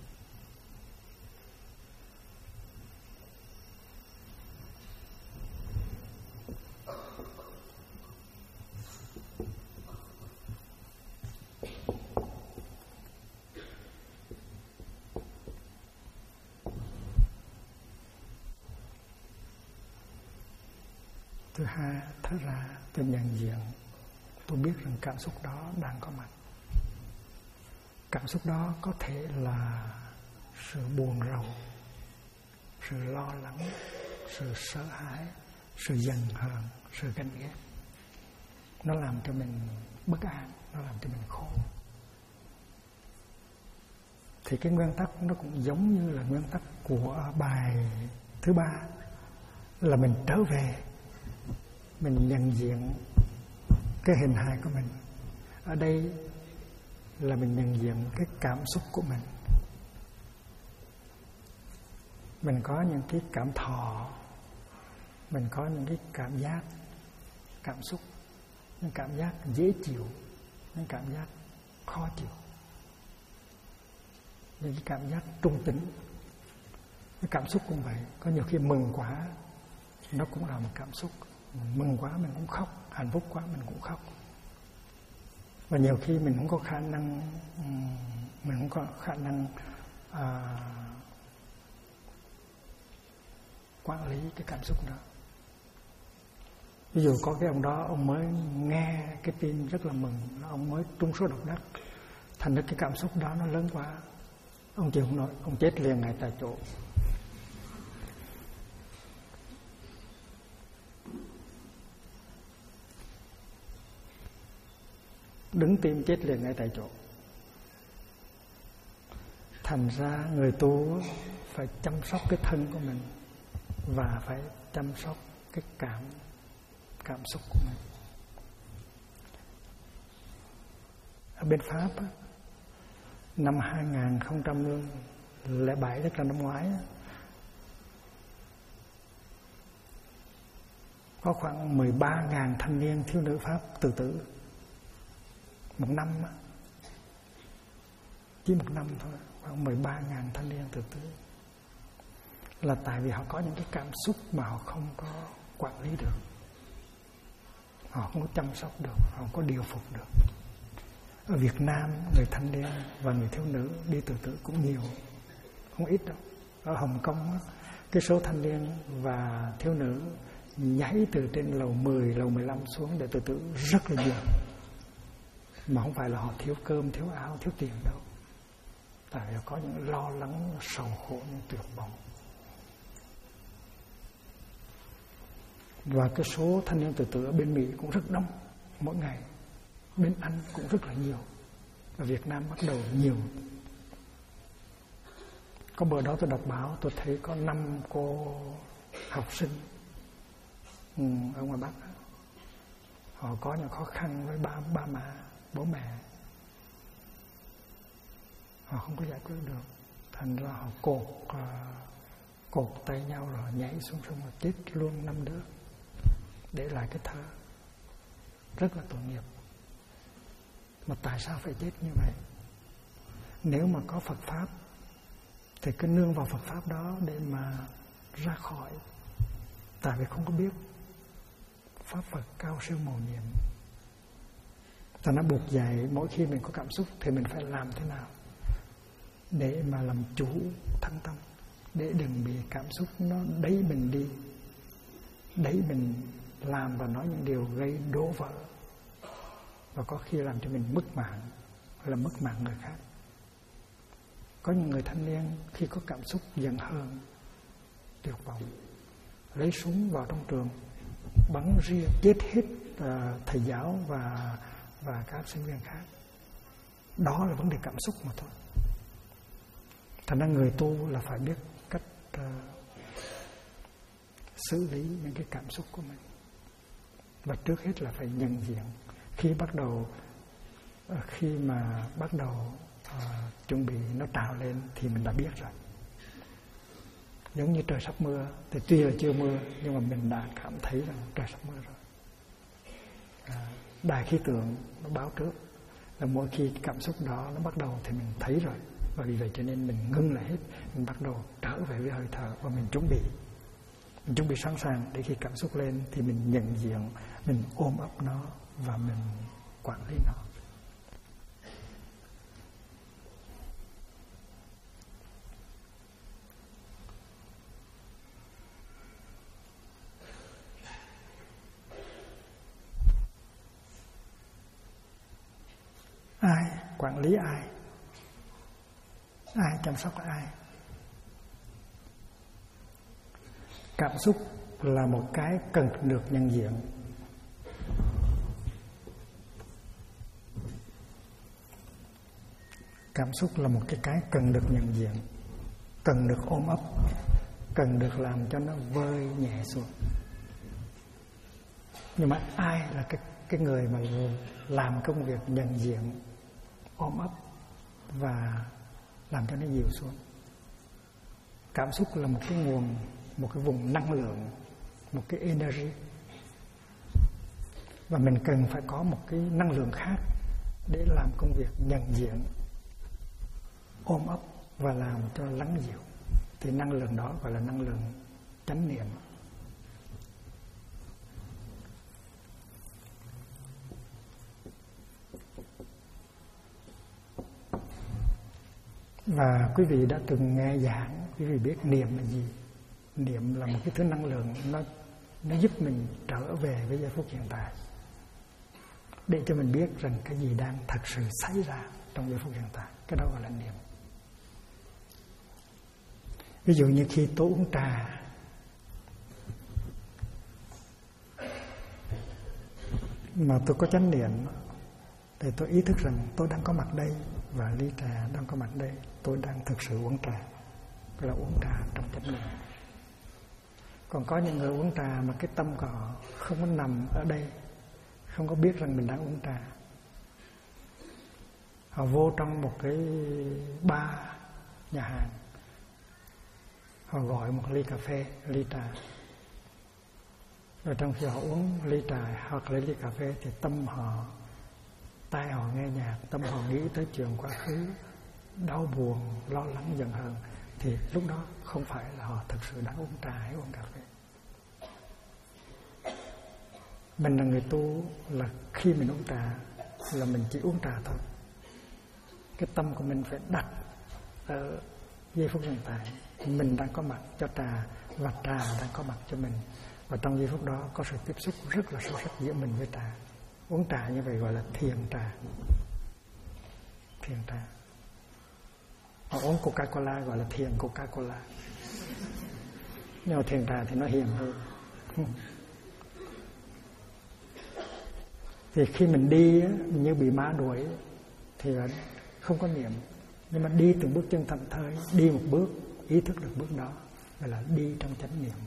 Thứ hai, thở ra, tôi nhận diện, tôi biết rằng cảm xúc đó đang có mặt. Cảm xúc đó có thể là sự buồn rầu, sự lo lắng, sự sợ hãi, sự giận hờn, sự ganh ghét. Nó làm cho mình bất an, nó làm cho mình khổ. Thì cái nguyên tắc nó cũng giống như là nguyên tắc của bài thứ 3, là mình trở về, mình nhận diện cái hình hài của mình. Ở đây là mình nhận diện cái cảm xúc của mình. Mình có những cái cảm thọ, mình có những cái cảm giác, cảm xúc, những cảm giác dễ chịu, những cảm giác khó chịu, những cái cảm giác trung tính. Cái cảm xúc cũng vậy, có nhiều khi mừng quá nó cũng là một cảm xúc. Mừng quá mình cũng khóc, hạnh phúc quá mình cũng khóc. Và nhiều khi mình không có khả năng quản lý cái cảm xúc đó. Ví dụ có cái ông đó, ông mới nghe cái tin rất là mừng, ông mới trúng số độc đắc, Thành ra cái cảm xúc đó nó lớn quá, ông chịu không nổi, ông chết liền ngay tại chỗ. Đứng tim chết liền ngay tại chỗ. Thành ra người tu phải chăm sóc cái thân của mình và phải chăm sóc cái cảm xúc của mình. Ở bên Pháp á, năm 2007, tức là năm ngoái, có khoảng 13.000 thanh niên thiếu nữ Pháp tự tử. Một năm á, chỉ một năm thôi, khoảng 13.000 thanh niên tự tử. Là tại vì họ có những cái cảm xúc mà họ không có quản lý được, họ không có chăm sóc được, họ không có điều phục được. Ở Việt Nam, người thanh niên và người thiếu nữ đi tự tử cũng nhiều, không ít đâu. Ở Hồng Kông, cái số thanh niên và thiếu nữ nhảy từ trên lầu 10, lầu 15 xuống để tự tử rất là nhiều. Mà không phải là họ thiếu cơm, thiếu áo, thiếu tiền đâu. Tại vì có những lo lắng, sầu khổ, những tuyệt vọng. Và cái số thanh niên tự tử ở bên Mỹ cũng rất đông mỗi ngày. Bên Anh cũng rất là nhiều. Ở Việt Nam bắt đầu nhiều. Có bữa đó tôi đọc báo, tôi thấy có 5 cô học sinh ở ngoài Bắc. Họ có những khó khăn với ba má, bố mẹ. Họ không có giải quyết được. Thành ra họ cột tay nhau rồi nhảy xuống sông và chết luôn 5 đứa. Để lại cái thơ. Rất là tội nghiệp. Mà tại sao phải chết như vậy? Nếu mà có Phật Pháp thì cứ nương vào Phật Pháp đó để mà ra khỏi. Tại vì không có biết Pháp Phật cao siêu mầu nhiệm. Ta nó buộc dạy mỗi khi mình có cảm xúc thì mình phải làm thế nào để mà làm chủ thân tâm, để đừng bị cảm xúc nó đẩy mình đi, đẩy mình làm và nói những điều gây đổ vỡ, và có khi làm cho mình mất mạng hay là mất mạng người khác. Có những người thanh niên khi có cảm xúc giận hờn, tuyệt vọng, lấy súng vào trong trường, bắn ria chết hết thầy giáo và các sinh viên khác. Đó là vấn đề cảm xúc mà thôi. Thành ra người tu là phải biết cách xử lý những cái cảm xúc của mình. Và trước hết là phải nhận diện. Khi mà bắt đầu chuẩn bị nó trào lên thì mình đã biết rồi. Giống như trời sắp mưa thì tuy là chưa mưa nhưng mà mình đã cảm thấy rằng trời sắp mưa rồi. Đài khí tượng nó báo trước là mỗi khi cảm xúc đó nó bắt đầu thì mình thấy rồi. Và vì vậy cho nên mình ngưng lại hết, mình bắt đầu trở về với hơi thở và mình chuẩn bị sẵn sàng để khi cảm xúc lên thì mình nhận diện, mình ôm ấp nó và mình quản lý nó. Ai quản lý ai? Ai chăm sóc ai? Cảm xúc là một cái cần được nhận diện. Cảm xúc là một cái cần được nhận diện, cần được ôm ấp, cần được làm cho nó vơi nhẹ xuống. Nhưng mà ai là cái người mà làm công việc nhận diện, ôm ấp và làm cho nó dịu xuống? Cảm xúc là một cái nguồn, một cái vùng năng lượng, một cái energy. Và mình cần phải có một cái năng lượng khác để làm công việc nhận diện, ôm ấp và làm cho lắng dịu. Thì năng lượng đó gọi là năng lượng chánh niệm. Và quý vị đã từng nghe giảng, quý vị biết niệm là gì. Niệm là một cái thứ năng lượng, nó giúp mình trở về với giây phút hiện tại, để cho mình biết rằng cái gì đang thật sự xảy ra. trong giây phút hiện tại. Cái đó gọi là niệm. Ví dụ như khi tôi uống trà, mà tôi có chánh niệm thì tôi ý thức rằng tôi đang có mặt đây và ly trà đang có mặt đây, tôi đang thực sự uống trà, là uống trà trong chánh niệm. Còn có những người uống trà mà cái tâm của họ không có nằm ở đây, không có biết rằng mình đang uống trà. Họ vô trong một cái bar, nhà hàng, họ gọi một ly cà phê, ly trà. Rồi trong khi họ uống ly trà hoặc là ly cà phê thì tâm họ, tai họ nghe nhạc, tâm họ nghĩ tới chuyện quá khứ, đau buồn, lo lắng, giận hờn, thì lúc đó không phải là họ thực sự đang uống trà hay uống cà phê. Mình là người tu, là khi mình uống trà là mình chỉ uống trà thôi. Cái tâm của mình phải đặt ở giây phút hiện tại. Mình đang có mặt cho trà và trà đang có mặt cho mình. Và trong giây phút đó có sự tiếp xúc rất là sâu sắc giữa mình với trà. Uống trà như vậy gọi là thiền trà. Thiền trà. Hoặc uống Coca-Cola gọi là thiền Coca-Cola. Nhưng mà thiền trà thì nó hiền hơn. Thì khi mình đi như bị ma đuổi thì không có niệm. Nhưng mà đi từng bước chân thảnh thơi, đi một bước, ý thức được bước đó, gọi là đi trong chánh niệm.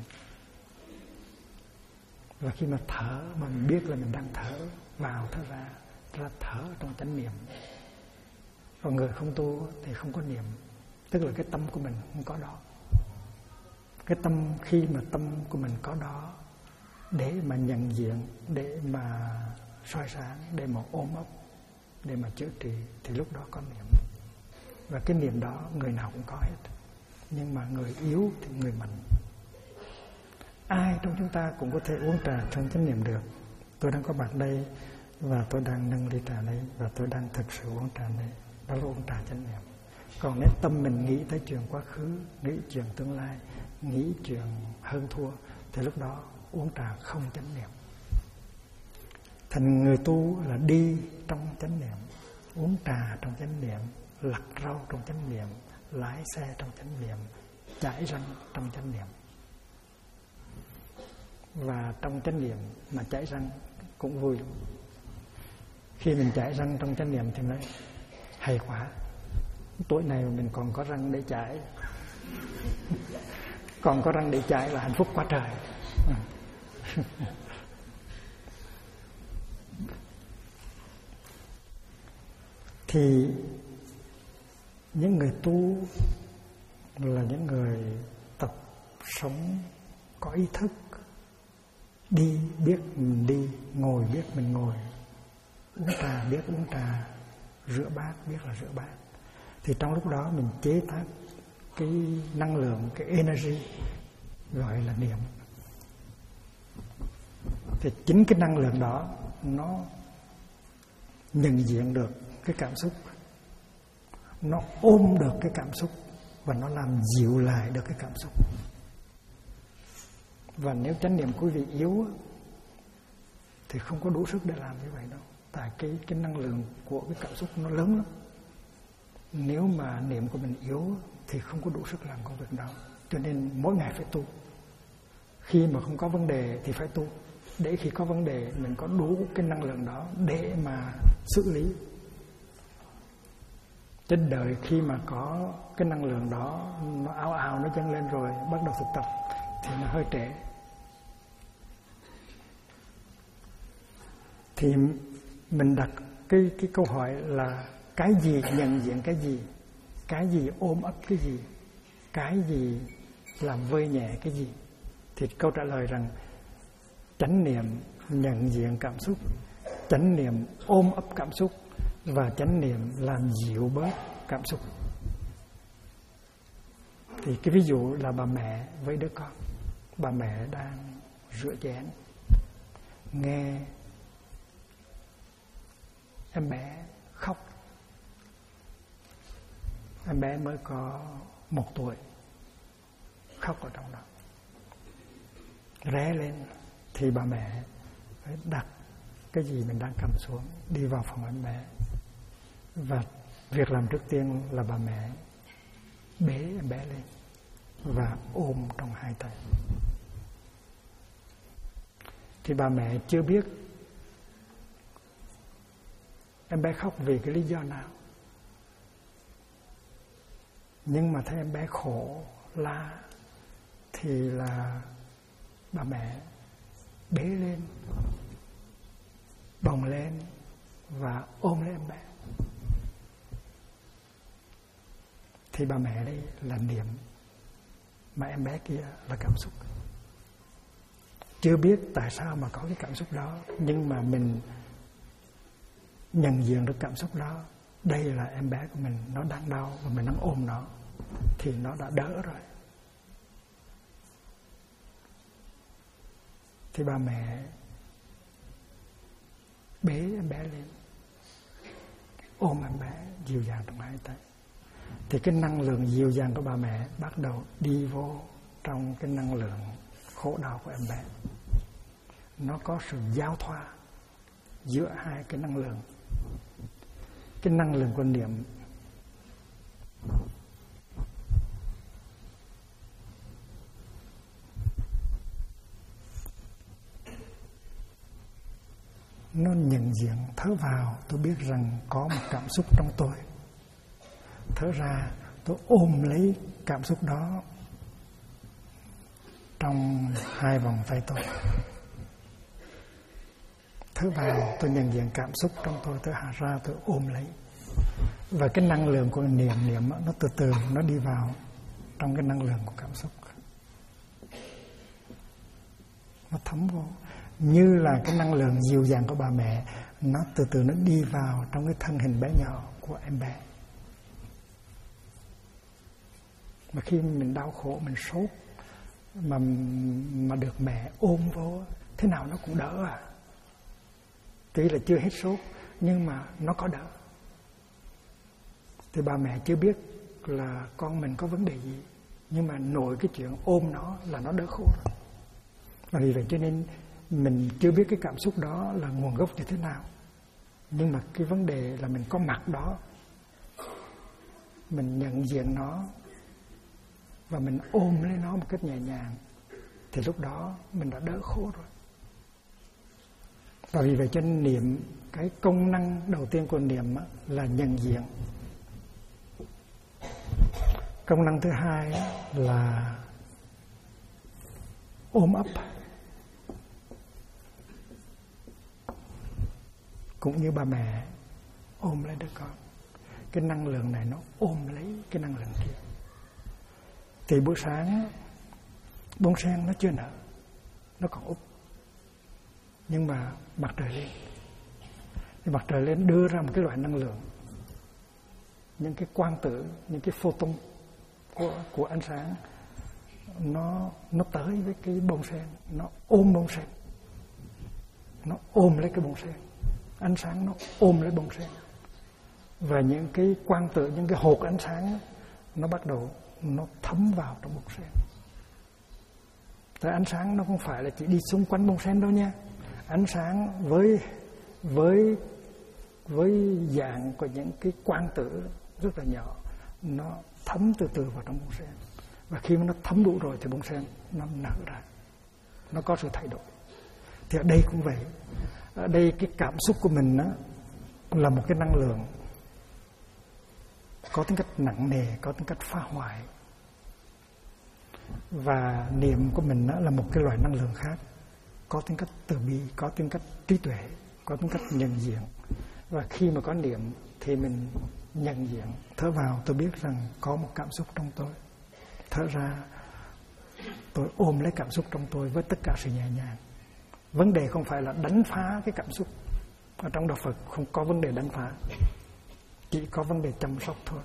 Và khi mà thở mà mình biết là mình đang thở vào thở ra thở trong chánh niệm. Còn người không tu thì không có niệm, tức là cái tâm của mình không có đó. Cái tâm, khi mà tâm của mình có đó để mà nhận diện, để mà soi sáng, để mà ôm ấp, để mà chữa trị, thì lúc đó có niệm. Và cái niệm đó người nào cũng có hết, nhưng mà người yếu thì người mạnh. Ai trong chúng ta cũng có thể uống trà trong chánh niệm được. Tôi đang có mặt đây và tôi đang nâng ly trà này và tôi đang thực sự uống trà này. Đó là uống trà chánh niệm. Còn nếu tâm mình nghĩ tới chuyện quá khứ, nghĩ chuyện tương lai, nghĩ chuyện hơn thua, thì lúc đó uống trà không chánh niệm. Thành người tu là đi trong chánh niệm, uống trà trong chánh niệm, lặt rau trong chánh niệm, lái xe trong chánh niệm, chải răng trong chánh niệm. Và trong chánh niệm mà chải răng cũng vui lắm. Khi mình chải răng trong chánh niệm thì nói hay quá, tuổi này mình còn có răng để chải. Còn có răng để chải là hạnh phúc quá trời. Thì những người tu là những người tập sống có ý thức, đi biết mình đi, ngồi biết mình ngồi, uống trà biết uống trà, rửa bát biết là rửa bát. Thì trong lúc đó mình chế tác cái năng lượng, cái energy gọi là niệm. Thì chính cái năng lượng đó nó nhận diện được cái cảm xúc, nó ôm được cái cảm xúc và nó làm dịu lại được cái cảm xúc. Và nếu chánh niệm quý vị yếu thì không có đủ sức để làm như vậy đâu. Tại cái năng lượng của cái cảm xúc nó lớn lắm. Nếu mà niệm của mình yếu thì không có đủ sức làm công việc đó. Cho nên mỗi ngày phải tu. Khi mà không có vấn đề thì phải tu, để khi có vấn đề mình có đủ cái năng lượng đó để mà xử lý. Trên đời khi mà có cái năng lượng đó nó ào ào nó dâng lên rồi bắt đầu thực tập thì nó hơi trễ. Thì mình đặt cái câu hỏi là cái gì nhận diện cái gì ôm ấp cái gì làm vơi nhẹ cái gì. Thì câu trả lời rằng chánh niệm nhận diện cảm xúc, chánh niệm ôm ấp cảm xúc và chánh niệm làm dịu bớt cảm xúc. Thì cái ví dụ là bà mẹ với đứa con. Bà mẹ đang rửa chén, nghe em bé khóc. Em bé mới có 1 tuổi, khóc ở trong đó, ré lên. Thì bà mẹ phải đặt cái gì mình đang cầm xuống, đi vào phòng em bé và Việc làm trước tiên là bà mẹ bế em bé lên và ôm trong hai tay. Thì bà mẹ chưa biết em bé khóc vì cái lý do nào, nhưng mà thấy em bé khổ la thì là bà mẹ bế lên, bồng lên và ôm lấy em bé. Thì bà mẹ đây là niệm, mà em bé kia là cảm xúc. Chưa biết tại sao mà có cái cảm xúc đó, nhưng mà mình nhận diện được cảm xúc đó. Đây là em bé của mình, nó đang đau và mình đang ôm nó, thì nó đã đỡ rồi. Thì bà mẹ bế em bé lên, ôm em bé dịu dàng trong hai tay. Thì cái năng lượng dịu dàng của bà mẹ bắt đầu đi vô trong cái năng lượng khổ đau của em bé. Nó có sự giao thoa giữa hai cái năng lượng. Cái năng lượng của niệm nó nhận diện, thở vào tôi biết rằng có một cảm xúc trong tôi, thở ra tôi ôm lấy cảm xúc đó trong hai vòng tay tôi. Thở vào tôi nhận diện cảm xúc trong tôi, thở ra tôi ôm lấy. Và cái năng lượng của niệm nó từ từ nó đi vào trong cái năng lượng của cảm xúc, nó thấm vô như là cái năng lượng dịu dàng của bà mẹ. Nó từ từ nó đi vào trong cái thân hình bé nhỏ của em bé. Mà khi mình đau khổ, mình sốt mà được mẹ ôm vô, thế nào nó cũng đỡ à. Tuy là chưa hết sốt nhưng mà nó có đỡ. Thì bà mẹ chưa biết là con mình có vấn đề gì, nhưng mà nội cái chuyện ôm nó là nó đỡ khổ rồi. Và vì vậy cho nên mình chưa biết cái cảm xúc đó là nguồn gốc như thế nào, nhưng mà cái vấn đề là mình có mặt đó, mình nhận diện nó và mình ôm lấy nó một cách nhẹ nhàng, thì lúc đó mình đã đỡ khổ rồi. Và vì vậy cho nên niệm, cái công năng đầu tiên của niệm là nhận diện. Công năng thứ hai là ôm ấp. Cũng như bà mẹ ôm lấy đứa con, cái năng lượng này nó ôm lấy cái năng lượng kia. Thì buổi sáng bông sen nó chưa nở, nó còn úp, nhưng mà mặt trời lên, thì mặt trời lên đưa ra một cái loại năng lượng, những cái quang tử, những cái photon của ánh sáng, nó tới với cái bông sen, nó ôm bông sen, nó ôm lấy cái bông sen, ánh sáng nó ôm lấy bông sen, và những cái quang tử, những cái hột ánh sáng nó bắt đầu nó thấm vào trong bông sen. Tại ánh sáng nó không phải là chỉ đi xung quanh bông sen đâu nha. Ánh sáng với dạng của những cái quang tử rất là nhỏ, nó thấm từ từ vào trong bông sen. Và khi mà nó thấm đủ rồi thì bông sen nó nở ra, nó có sự thay đổi. Thì ở đây cũng vậy. Ở đây cái cảm xúc của mình đó là một cái năng lượng có tính cách nặng nề, có tính cách phá hoại. Và niệm của mình đó là một cái loại năng lượng khác, có tính cách từ bi, có tính cách trí tuệ, có tính cách nhận diện. Và khi mà có niệm thì mình nhận diện. Thở vào tôi biết rằng có một cảm xúc trong tôi, thở ra tôi ôm lấy cảm xúc trong tôi với tất cả sự nhẹ nhàng. Vấn đề không phải là đánh phá cái cảm xúc. Ở trong đạo Phật không có vấn đề đánh phá, chỉ có vấn đề chăm sóc thôi.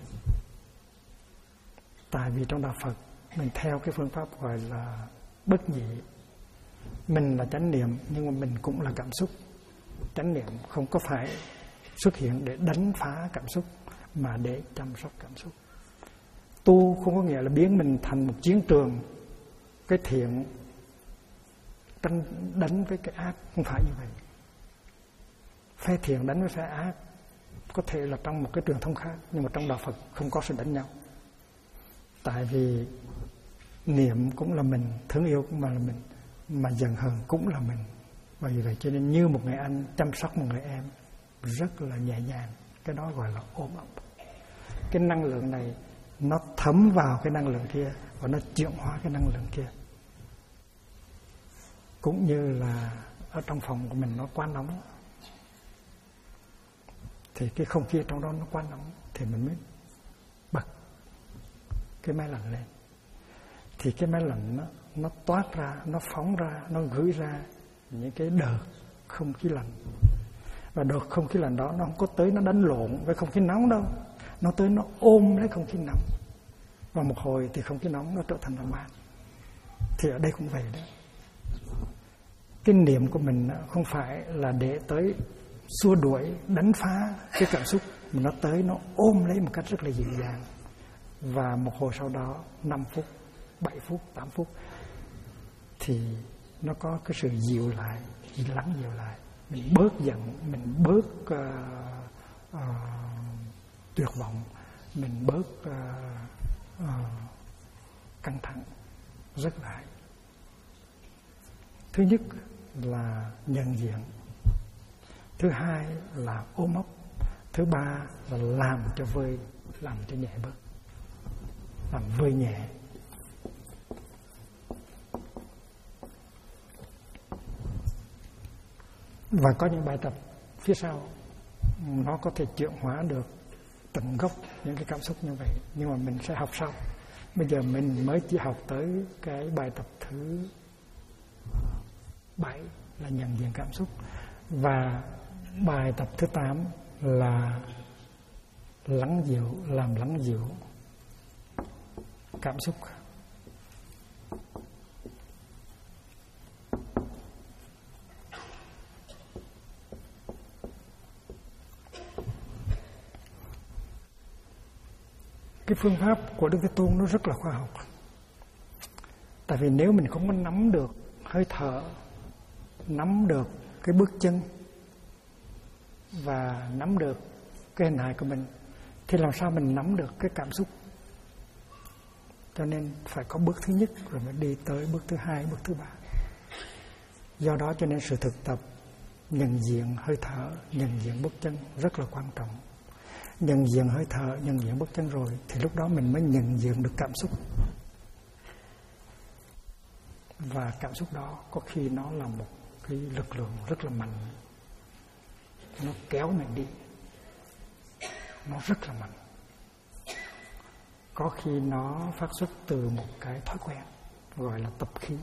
Tại vì trong đạo Phật mình theo cái phương pháp gọi là bất nhị. Mình là chánh niệm nhưng mà mình cũng là cảm xúc. Chánh niệm không có phải xuất hiện để đánh phá cảm xúc, mà để chăm sóc cảm xúc. Tu không có nghĩa là biến mình thành một chiến trường, cái thiện đánh với cái ác, không phải như vậy. Phe thiện đánh với phe ác, Có thể là trong một cái truyền thông khác, nhưng mà trong đạo Phật không có sự đánh nhau. Tại vì niệm cũng là mình, thương yêu cũng là mình, mà giận hờn cũng là mình. Và vì vậy cho nên như một người anh chăm sóc một người em rất là nhẹ nhàng, cái đó gọi là ôm ấp. Cái năng lượng này nó thấm vào cái năng lượng kia và nó chuyển hóa cái năng lượng kia. Cũng như là ở trong phòng của mình nó quá nóng, thì cái không khí trong đó nó quá nóng, thì mình mới bật cái máy lạnh lên. Thì cái máy lạnh nó toát ra, nó phóng ra, nó gửi ra những cái đợt không khí lạnh. Và đợt không khí lạnh đó nó không có tới nó đánh lộn với không khí nóng đâu, nó tới nó ôm lấy không khí nóng. Và một hồi thì không khí nóng nó trở thành là mát. Thì ở đây cũng vậy đó. Cái niệm của mình không phải là để tới xua đuổi, đánh phá cái cảm xúc, mà nó tới nó ôm lấy một cách rất là dịu dàng. Và một hồi sau đó 5 phút, 7 phút, 8 phút thì nó có cái sự dịu lại, lắng dịu lại. Mình bớt giận, mình bớt tuyệt vọng, mình bớt căng thẳng rất lại. Thứ nhất là nhận diện, thứ hai là ôm ấp, thứ ba là làm cho vơi, làm cho nhẹ bớt, làm vơi nhẹ. Và có những bài tập phía sau nó có thể chuyển hóa được tận gốc những cái cảm xúc như vậy, nhưng mà mình sẽ học sau. Bây giờ mình mới chỉ học tới cái bài tập thứ 7 là nhận diện cảm xúc, và bài tập thứ 8 là lắng dịu, làm lắng dịu cảm xúc. Cái phương pháp của Đức Thế Tôn nó rất là khoa học. Tại vì nếu mình không có nắm được hơi thở, nắm được cái bước chân và nắm được cái hình hài của mình, thì làm sao mình nắm được cái cảm xúc? Cho nên phải có bước thứ nhất rồi mới đi tới bước thứ 2, bước thứ 3. Do đó cho nên sự thực tập nhận diện hơi thở, nhận diện bước chân rất là quan trọng. Nhận diện hơi thở, nhận diện bước chân rồi thì lúc đó mình mới nhận diện được cảm xúc. Và cảm xúc đó có khi nó là một cái lực lượng rất là mạnh, nó kéo mình đi, nó rất là mạnh. Có khi nó phát xuất từ một cái thói quen gọi là tập khí.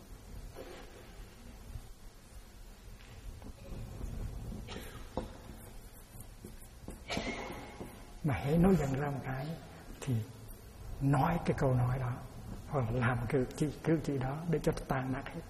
Mà hễ nói dần ra một cái thì nói cái câu nói đó hoặc là làm cái cử chỉ đó để cho tan nát hết.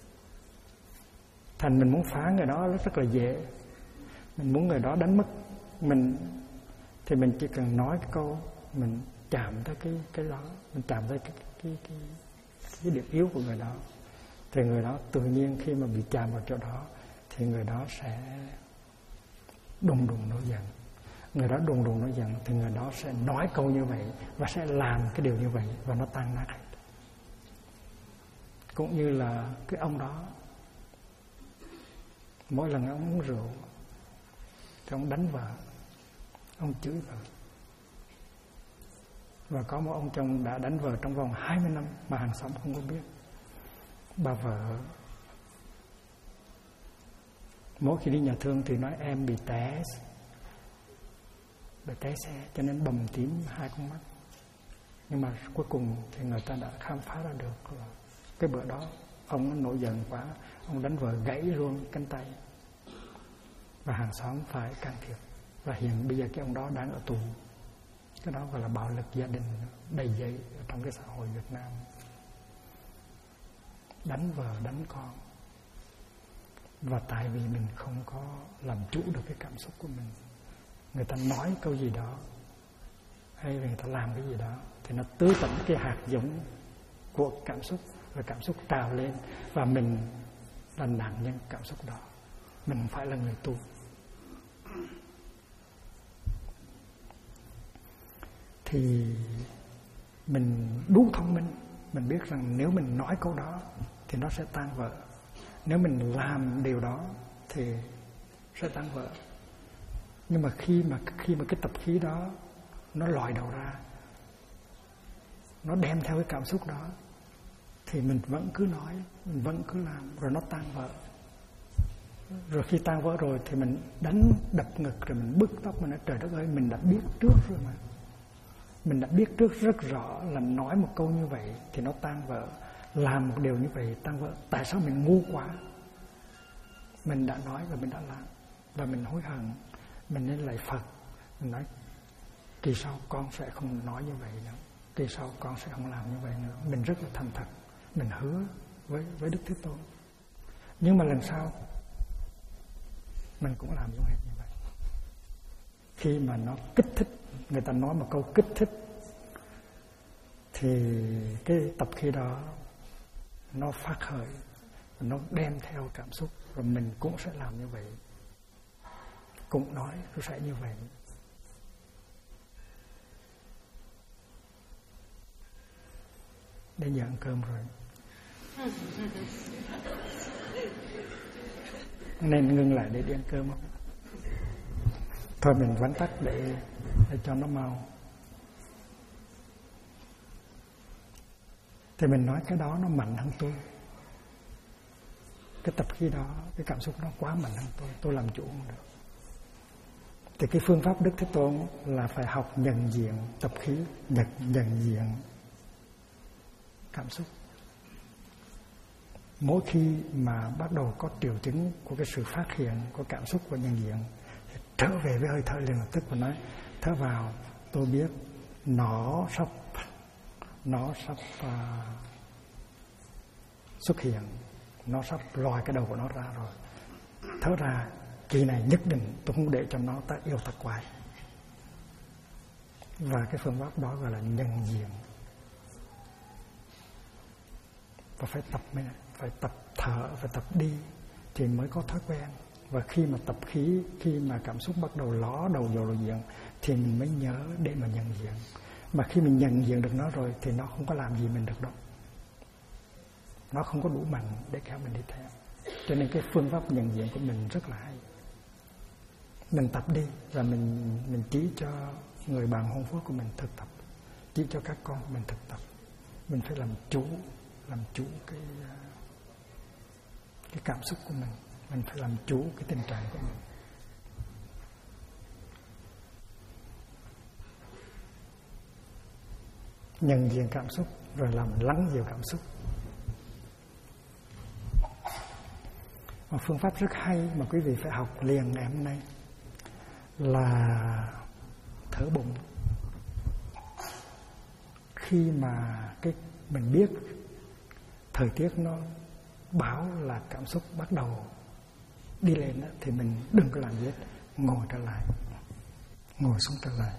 Thành mình muốn phá người đó rất là dễ. Mình muốn người đó đánh mất mình thì mình chỉ cần nói cái câu, mình chạm tới cái đó, mình chạm tới cái điểm yếu của người đó, thì người đó tự nhiên khi mà bị chạm vào chỗ đó thì người đó sẽ đùng đùng nổi giận. Người đó đùng đùng nổi giận thì người đó sẽ nói câu như vậy và sẽ làm cái điều như vậy và nó tan nát hết. Cũng như là cái ông đó, mỗi lần ông uống rượu thì ông đánh vợ, ông chửi vợ. Và có một ông chồng đã đánh vợ trong vòng 20 năm mà hàng xóm không có biết. Bà vợ mỗi khi đi nhà thương thì nói em bị té xe cho nên bầm tím 2 con mắt. Nhưng mà cuối cùng thì người ta đã khám phá ra được là cái bữa đó ông nổi giận quá, ông đánh vợ gãy luôn cánh tay. Và hàng xóm phải can thiệp. Và hiện bây giờ cái ông đó đang ở tù. Cái đó gọi là bạo lực gia đình đầy dẫy trong cái xã hội Việt Nam. Đánh vợ, đánh con. Và tại vì mình không có làm chủ được cái cảm xúc của mình, người ta nói câu gì đó hay là người ta làm cái gì đó thì nó tưới tẩm cái hạt giống của cảm xúc, và cảm xúc trào lên và mình là nạn nhân cảm xúc đó. Mình phải là người tu. thì mình đủ thông minh, mình biết rằng nếu mình nói câu đó thì nó sẽ tan vỡ, nếu mình làm điều đó thì sẽ tan vỡ. Nhưng mà khi mà cái tập khí đó nó lòi đầu ra, nó đem theo cái cảm xúc đó, thì mình vẫn cứ nói, mình vẫn cứ làm, rồi nó tan vỡ. Rồi khi tan vỡ rồi thì mình đánh đập ngực, rồi mình bứt tóc, mình nói trời đất ơi, mình đã biết trước rồi mà. Mình đã biết trước rất rõ là nói một câu như vậy thì nó tan vỡ, làm một điều như vậy tan vỡ. Tại sao mình ngu quá? Mình đã nói và mình đã làm, và mình hối hận. Mình nên lạy Phật, mình nói kỳ sau con sẽ không nói như vậy nữa, kỳ sau con sẽ không làm như vậy nữa. Mình rất là thành thật, mình hứa với Đức Thế Tôn. Nhưng mà lần sau mình cũng làm giống hệt như vậy. Khi mà nó kích thích, người ta nói một câu kích thích, thì cái tập khí đó nó phát khởi, nó đem theo cảm xúc, rồi mình cũng sẽ làm như vậy, cũng nói nó sẽ như vậy. Đến giờ ăn cơm rồi nên ngưng lại để đi ăn cơm không? Thôi mình vắn tắt để cho nó mau. Thì mình nói cái đó nó mạnh hơn tôi, cái tập khí đó, cái cảm xúc nó quá mạnh hơn tôi làm chủ không được. Thì cái phương pháp Đức Thế Tôn là phải học nhận diện tập khí, nhận diện cảm xúc. Mỗi khi mà bắt đầu có triệu chứng của cái sự phát hiện của cảm xúc và nhận diện, thì trở về với hơi thở liền lập tức và nói thở vào, tôi biết nó sắp xuất hiện, nó sắp lòi cái đầu của nó ra rồi. Thở ra, kỳ này nhất định tôi không để cho nó ta yêu ta quái. Và cái phương pháp đó gọi là nhận diện. Và phải tập, phải tập thở, phải tập đi thì mới có thói quen. Và khi mà tập khí, khi mà cảm xúc bắt đầu ló đầu vào lộ diện thì mình mới nhớ để mà nhận diện. Mà khi mình nhận diện được nó rồi thì nó không có làm gì mình được đâu, nó không có đủ mạnh để kéo mình đi theo. Cho nên cái phương pháp nhận diện của mình rất là hay. Mình tập đi và mình chỉ cho người bạn hôn phối của mình thực tập, chỉ cho các con mình thực tập. Mình phải làm chủ cái cảm xúc của mình phải làm chủ cái tình trạng của mình. Nhận diện cảm xúc rồi làm lắng dịu cảm xúc. Một phương pháp rất hay mà quý vị phải học liền ngày hôm nay là thở bụng. Khi mà mình biết thời tiết nó báo là cảm xúc bắt đầu đi lên đó, thì mình đừng có làm gì hết, ngồi trở lại, ngồi xuống trở lại.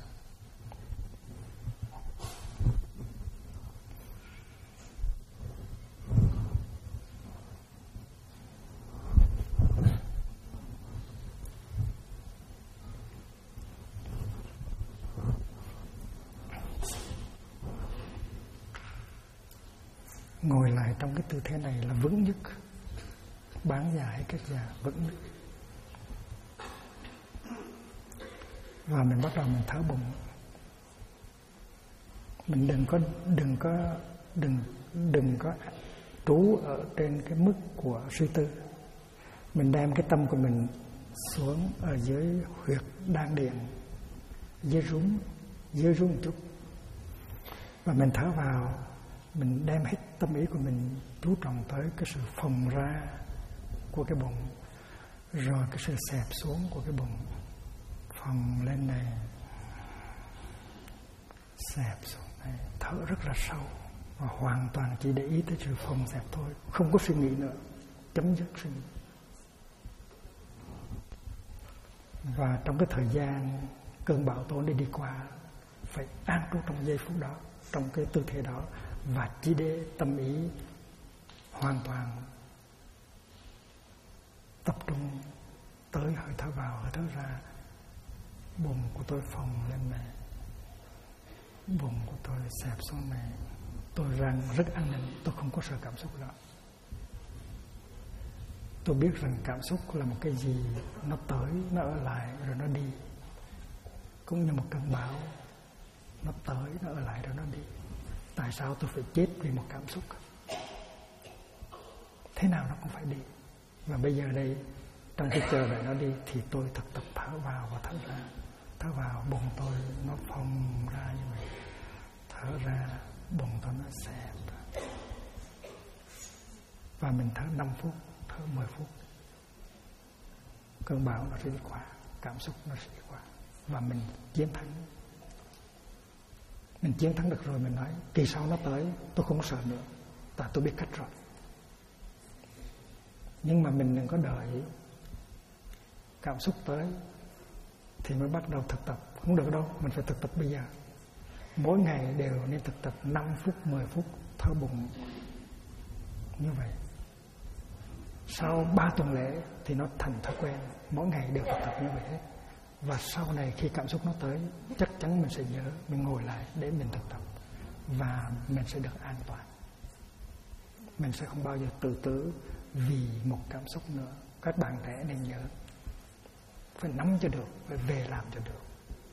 Ngồi lại trong cái tư thế này là vững nhất, bán già hay kết già vững nhất. Và mình bắt đầu mình thở bụng. Mình đừng có trú ở trên cái mức của suy tư. Mình đem cái tâm của mình xuống ở dưới huyệt đan điền, dưới rúng một chút. Và mình thở vào, mình đem hết tâm ý của mình chú trọng tới cái sự phồng ra của cái bụng, rồi cái sự xẹp xuống của cái bụng, phồng lên này, xẹp xuống này, thở rất là sâu và hoàn toàn chỉ để ý tới sự phồng xẹp thôi, không có suy nghĩ nữa, chấm dứt suy nghĩ. Và trong cái thời gian cơn bão tố đi qua, phải an trú trong giây phút đó, trong cái tư thế đó, và chỉ để tâm ý hoàn toàn tập trung tới hơi thở vào, hơi thở ra. Bụng của tôi phồng lên này, Bụng của tôi xẹp xuống này. Tôi rằng rất an ninh, tôi không có sợ cảm xúc đó. Tôi biết rằng cảm xúc là một cái gì nó tới, nó ở lại rồi nó đi. Cũng như một cơn bão, nó tới, nó ở lại rồi nó đi. Tại sao tôi phải chết vì một cảm xúc? Thế nào nó cũng phải đi. Và bây giờ đây, trong cái chờ đợi nó đi thì tôi thực tập thở vào và thở ra. Thở vào, bụng tôi nó phồng ra như vậy. Thở ra, bụng tôi nó xẹp ra. Và mình thở 5 phút, thở 10 phút. Cơn bão nó sẽ đi qua, cảm xúc nó sẽ đi qua. Và mình chiến thắng. Mình chiến thắng được rồi, mình nói kỳ sau nó tới tôi không sợ nữa, tại tôi biết cách rồi. Nhưng mà mình đừng có đợi cảm xúc tới thì mới bắt đầu thực tập. Không được đâu, mình phải thực tập bây giờ. Mỗi ngày đều nên thực tập 5 phút, 10 phút thở bụng như vậy. Sau 3 tuần lễ thì nó thành thói quen, mỗi ngày đều thực tập như vậy hết. Và sau này khi cảm xúc nó tới, chắc chắn mình sẽ nhớ, mình ngồi lại để mình thực tập. Và mình sẽ được an toàn. Mình sẽ không bao giờ tự tử vì một cảm xúc nữa. Các bạn trẻ nên nhớ, phải nắm cho được, phải về làm cho được.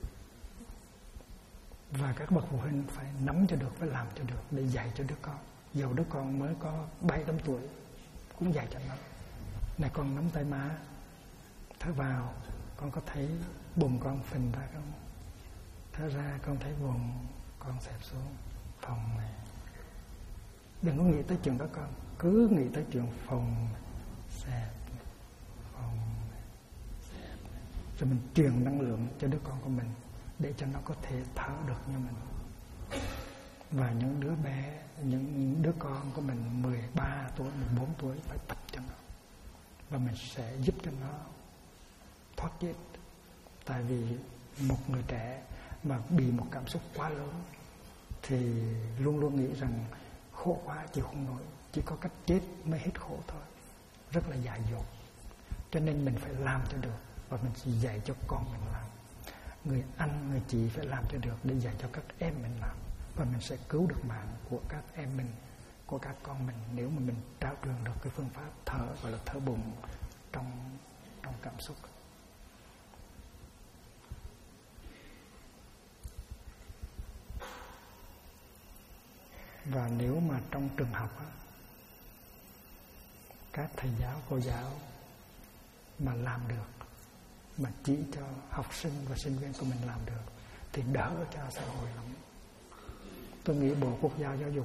Và các bậc phụ huynh phải nắm cho được, phải làm cho được để dạy cho đứa con. Dầu đứa con mới có 7-8 tuổi cũng dạy cho nó. Này con nắm tay má, thở vào, con có thấy bụng con phình ra không? Thở ra con thấy bụng con xẹp xuống, phòng này. Đừng có nghĩ tới chuyện đó con, cứ nghĩ tới chuyện phòng xẹp, phòng xẹp. Rồi mình truyền năng lượng cho đứa con của mình để cho nó có thể thở được như mình. Và những đứa bé, những đứa con của mình 13 tuổi, 14 tuổi phải tập cho nó. Và mình sẽ giúp cho nó thoát chết. Tại vì một người trẻ mà bị một cảm xúc quá lớn thì luôn luôn nghĩ rằng khổ quá chịu không nổi, chỉ có cách chết mới hết khổ thôi. Rất là dại dột. Cho nên mình phải làm cho được. Và mình chỉ dạy cho con mình làm. Người anh, người chị phải làm cho được để dạy cho các em mình làm. Và mình sẽ cứu được mạng của các em mình, của các con mình, nếu mà mình trao truyền được cái phương pháp thở, gọi là thở bụng trong cảm xúc. Và nếu mà trong trường học á, các thầy giáo, cô giáo mà làm được, mà chỉ cho học sinh và sinh viên của mình làm được thì đỡ cho xã hội lắm. Tôi nghĩ Bộ Quốc gia Giáo dục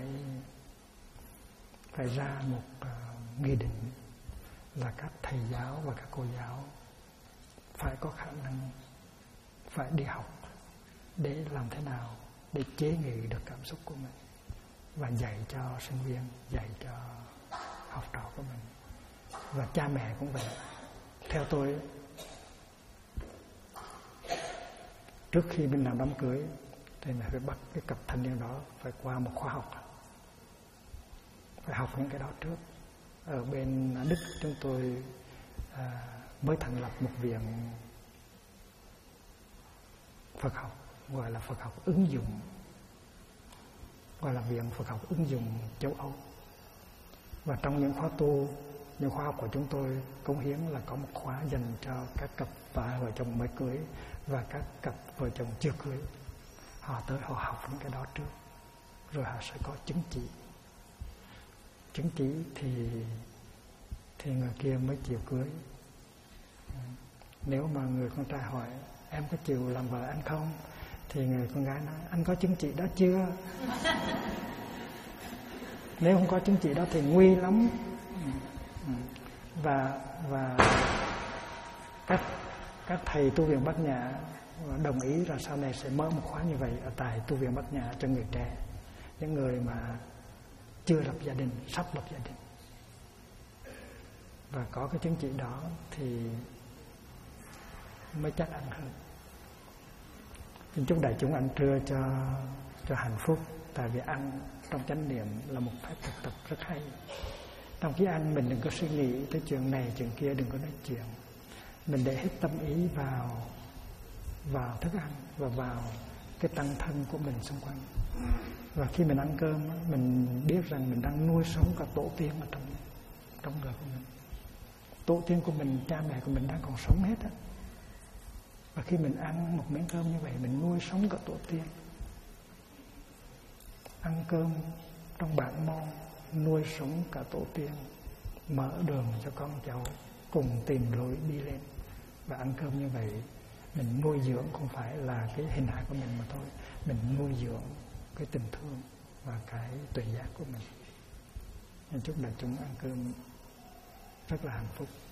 phải ra một nghị định là các thầy giáo và các cô giáo phải có khả năng, phải đi học để làm thế nào để chế ngự được cảm xúc của mình và dạy cho sinh viên, dạy cho học trò của mình. Và cha mẹ cũng vậy. Theo tôi, trước khi mình làm đám cưới thì mình phải bắt cái cặp thanh niên đó phải qua một khóa học, phải học những cái đó trước. Ở bên Đức chúng tôi mới thành lập một viện Phật học, gọi là Phật học ứng dụng, gọi là Viện Phật học ứng dụng châu Âu. Và trong những khóa tu, những khóa học của chúng tôi cống hiến là có một khóa dành cho các cặp vợ chồng mới cưới và các cặp vợ chồng chưa cưới. Họ tới họ học những cái đó trước, rồi họ sẽ có chứng chỉ. Chứng chỉ thì người kia mới chịu cưới. Nếu mà người con trai hỏi em có chịu làm vợ anh không, thì người con gái nói anh có chứng chỉ đó chưa? Nếu không có chứng chỉ đó thì nguy lắm. Và các thầy tu viện Bát Nhã đồng ý là sau này sẽ mở một khóa như vậy ở tại tu viện Bát Nhã cho người trẻ, những người mà chưa lập gia đình, sắp lập gia đình. Và có cái chứng chỉ đó thì mới chắc ăn hơn. Xin chúc đại chúng ăn trưa cho hạnh phúc. Tại vì ăn trong chánh niệm là một phép thực tập rất hay. Trong khi ăn mình đừng có suy nghĩ tới chuyện này chuyện kia, đừng có nói chuyện. Mình để hết tâm ý vào thức ăn và vào cái tăng thân của mình xung quanh. Và khi mình ăn cơm, mình biết rằng mình đang nuôi sống cả tổ tiên ở trong người của mình. Tổ tiên của mình, cha mẹ của mình đang còn sống hết á. Và khi mình ăn một miếng cơm như vậy, mình nuôi sống cả tổ tiên. Ăn cơm trong bát môn nuôi sống cả tổ tiên, mở đường cho con cháu cùng tìm lối đi lên. Và ăn cơm như vậy, mình nuôi dưỡng không phải là cái hình hài của mình mà thôi, mình nuôi dưỡng cái tình thương và cái tuệ giác của mình. Nên chúc đại chúng ăn cơm rất là hạnh phúc.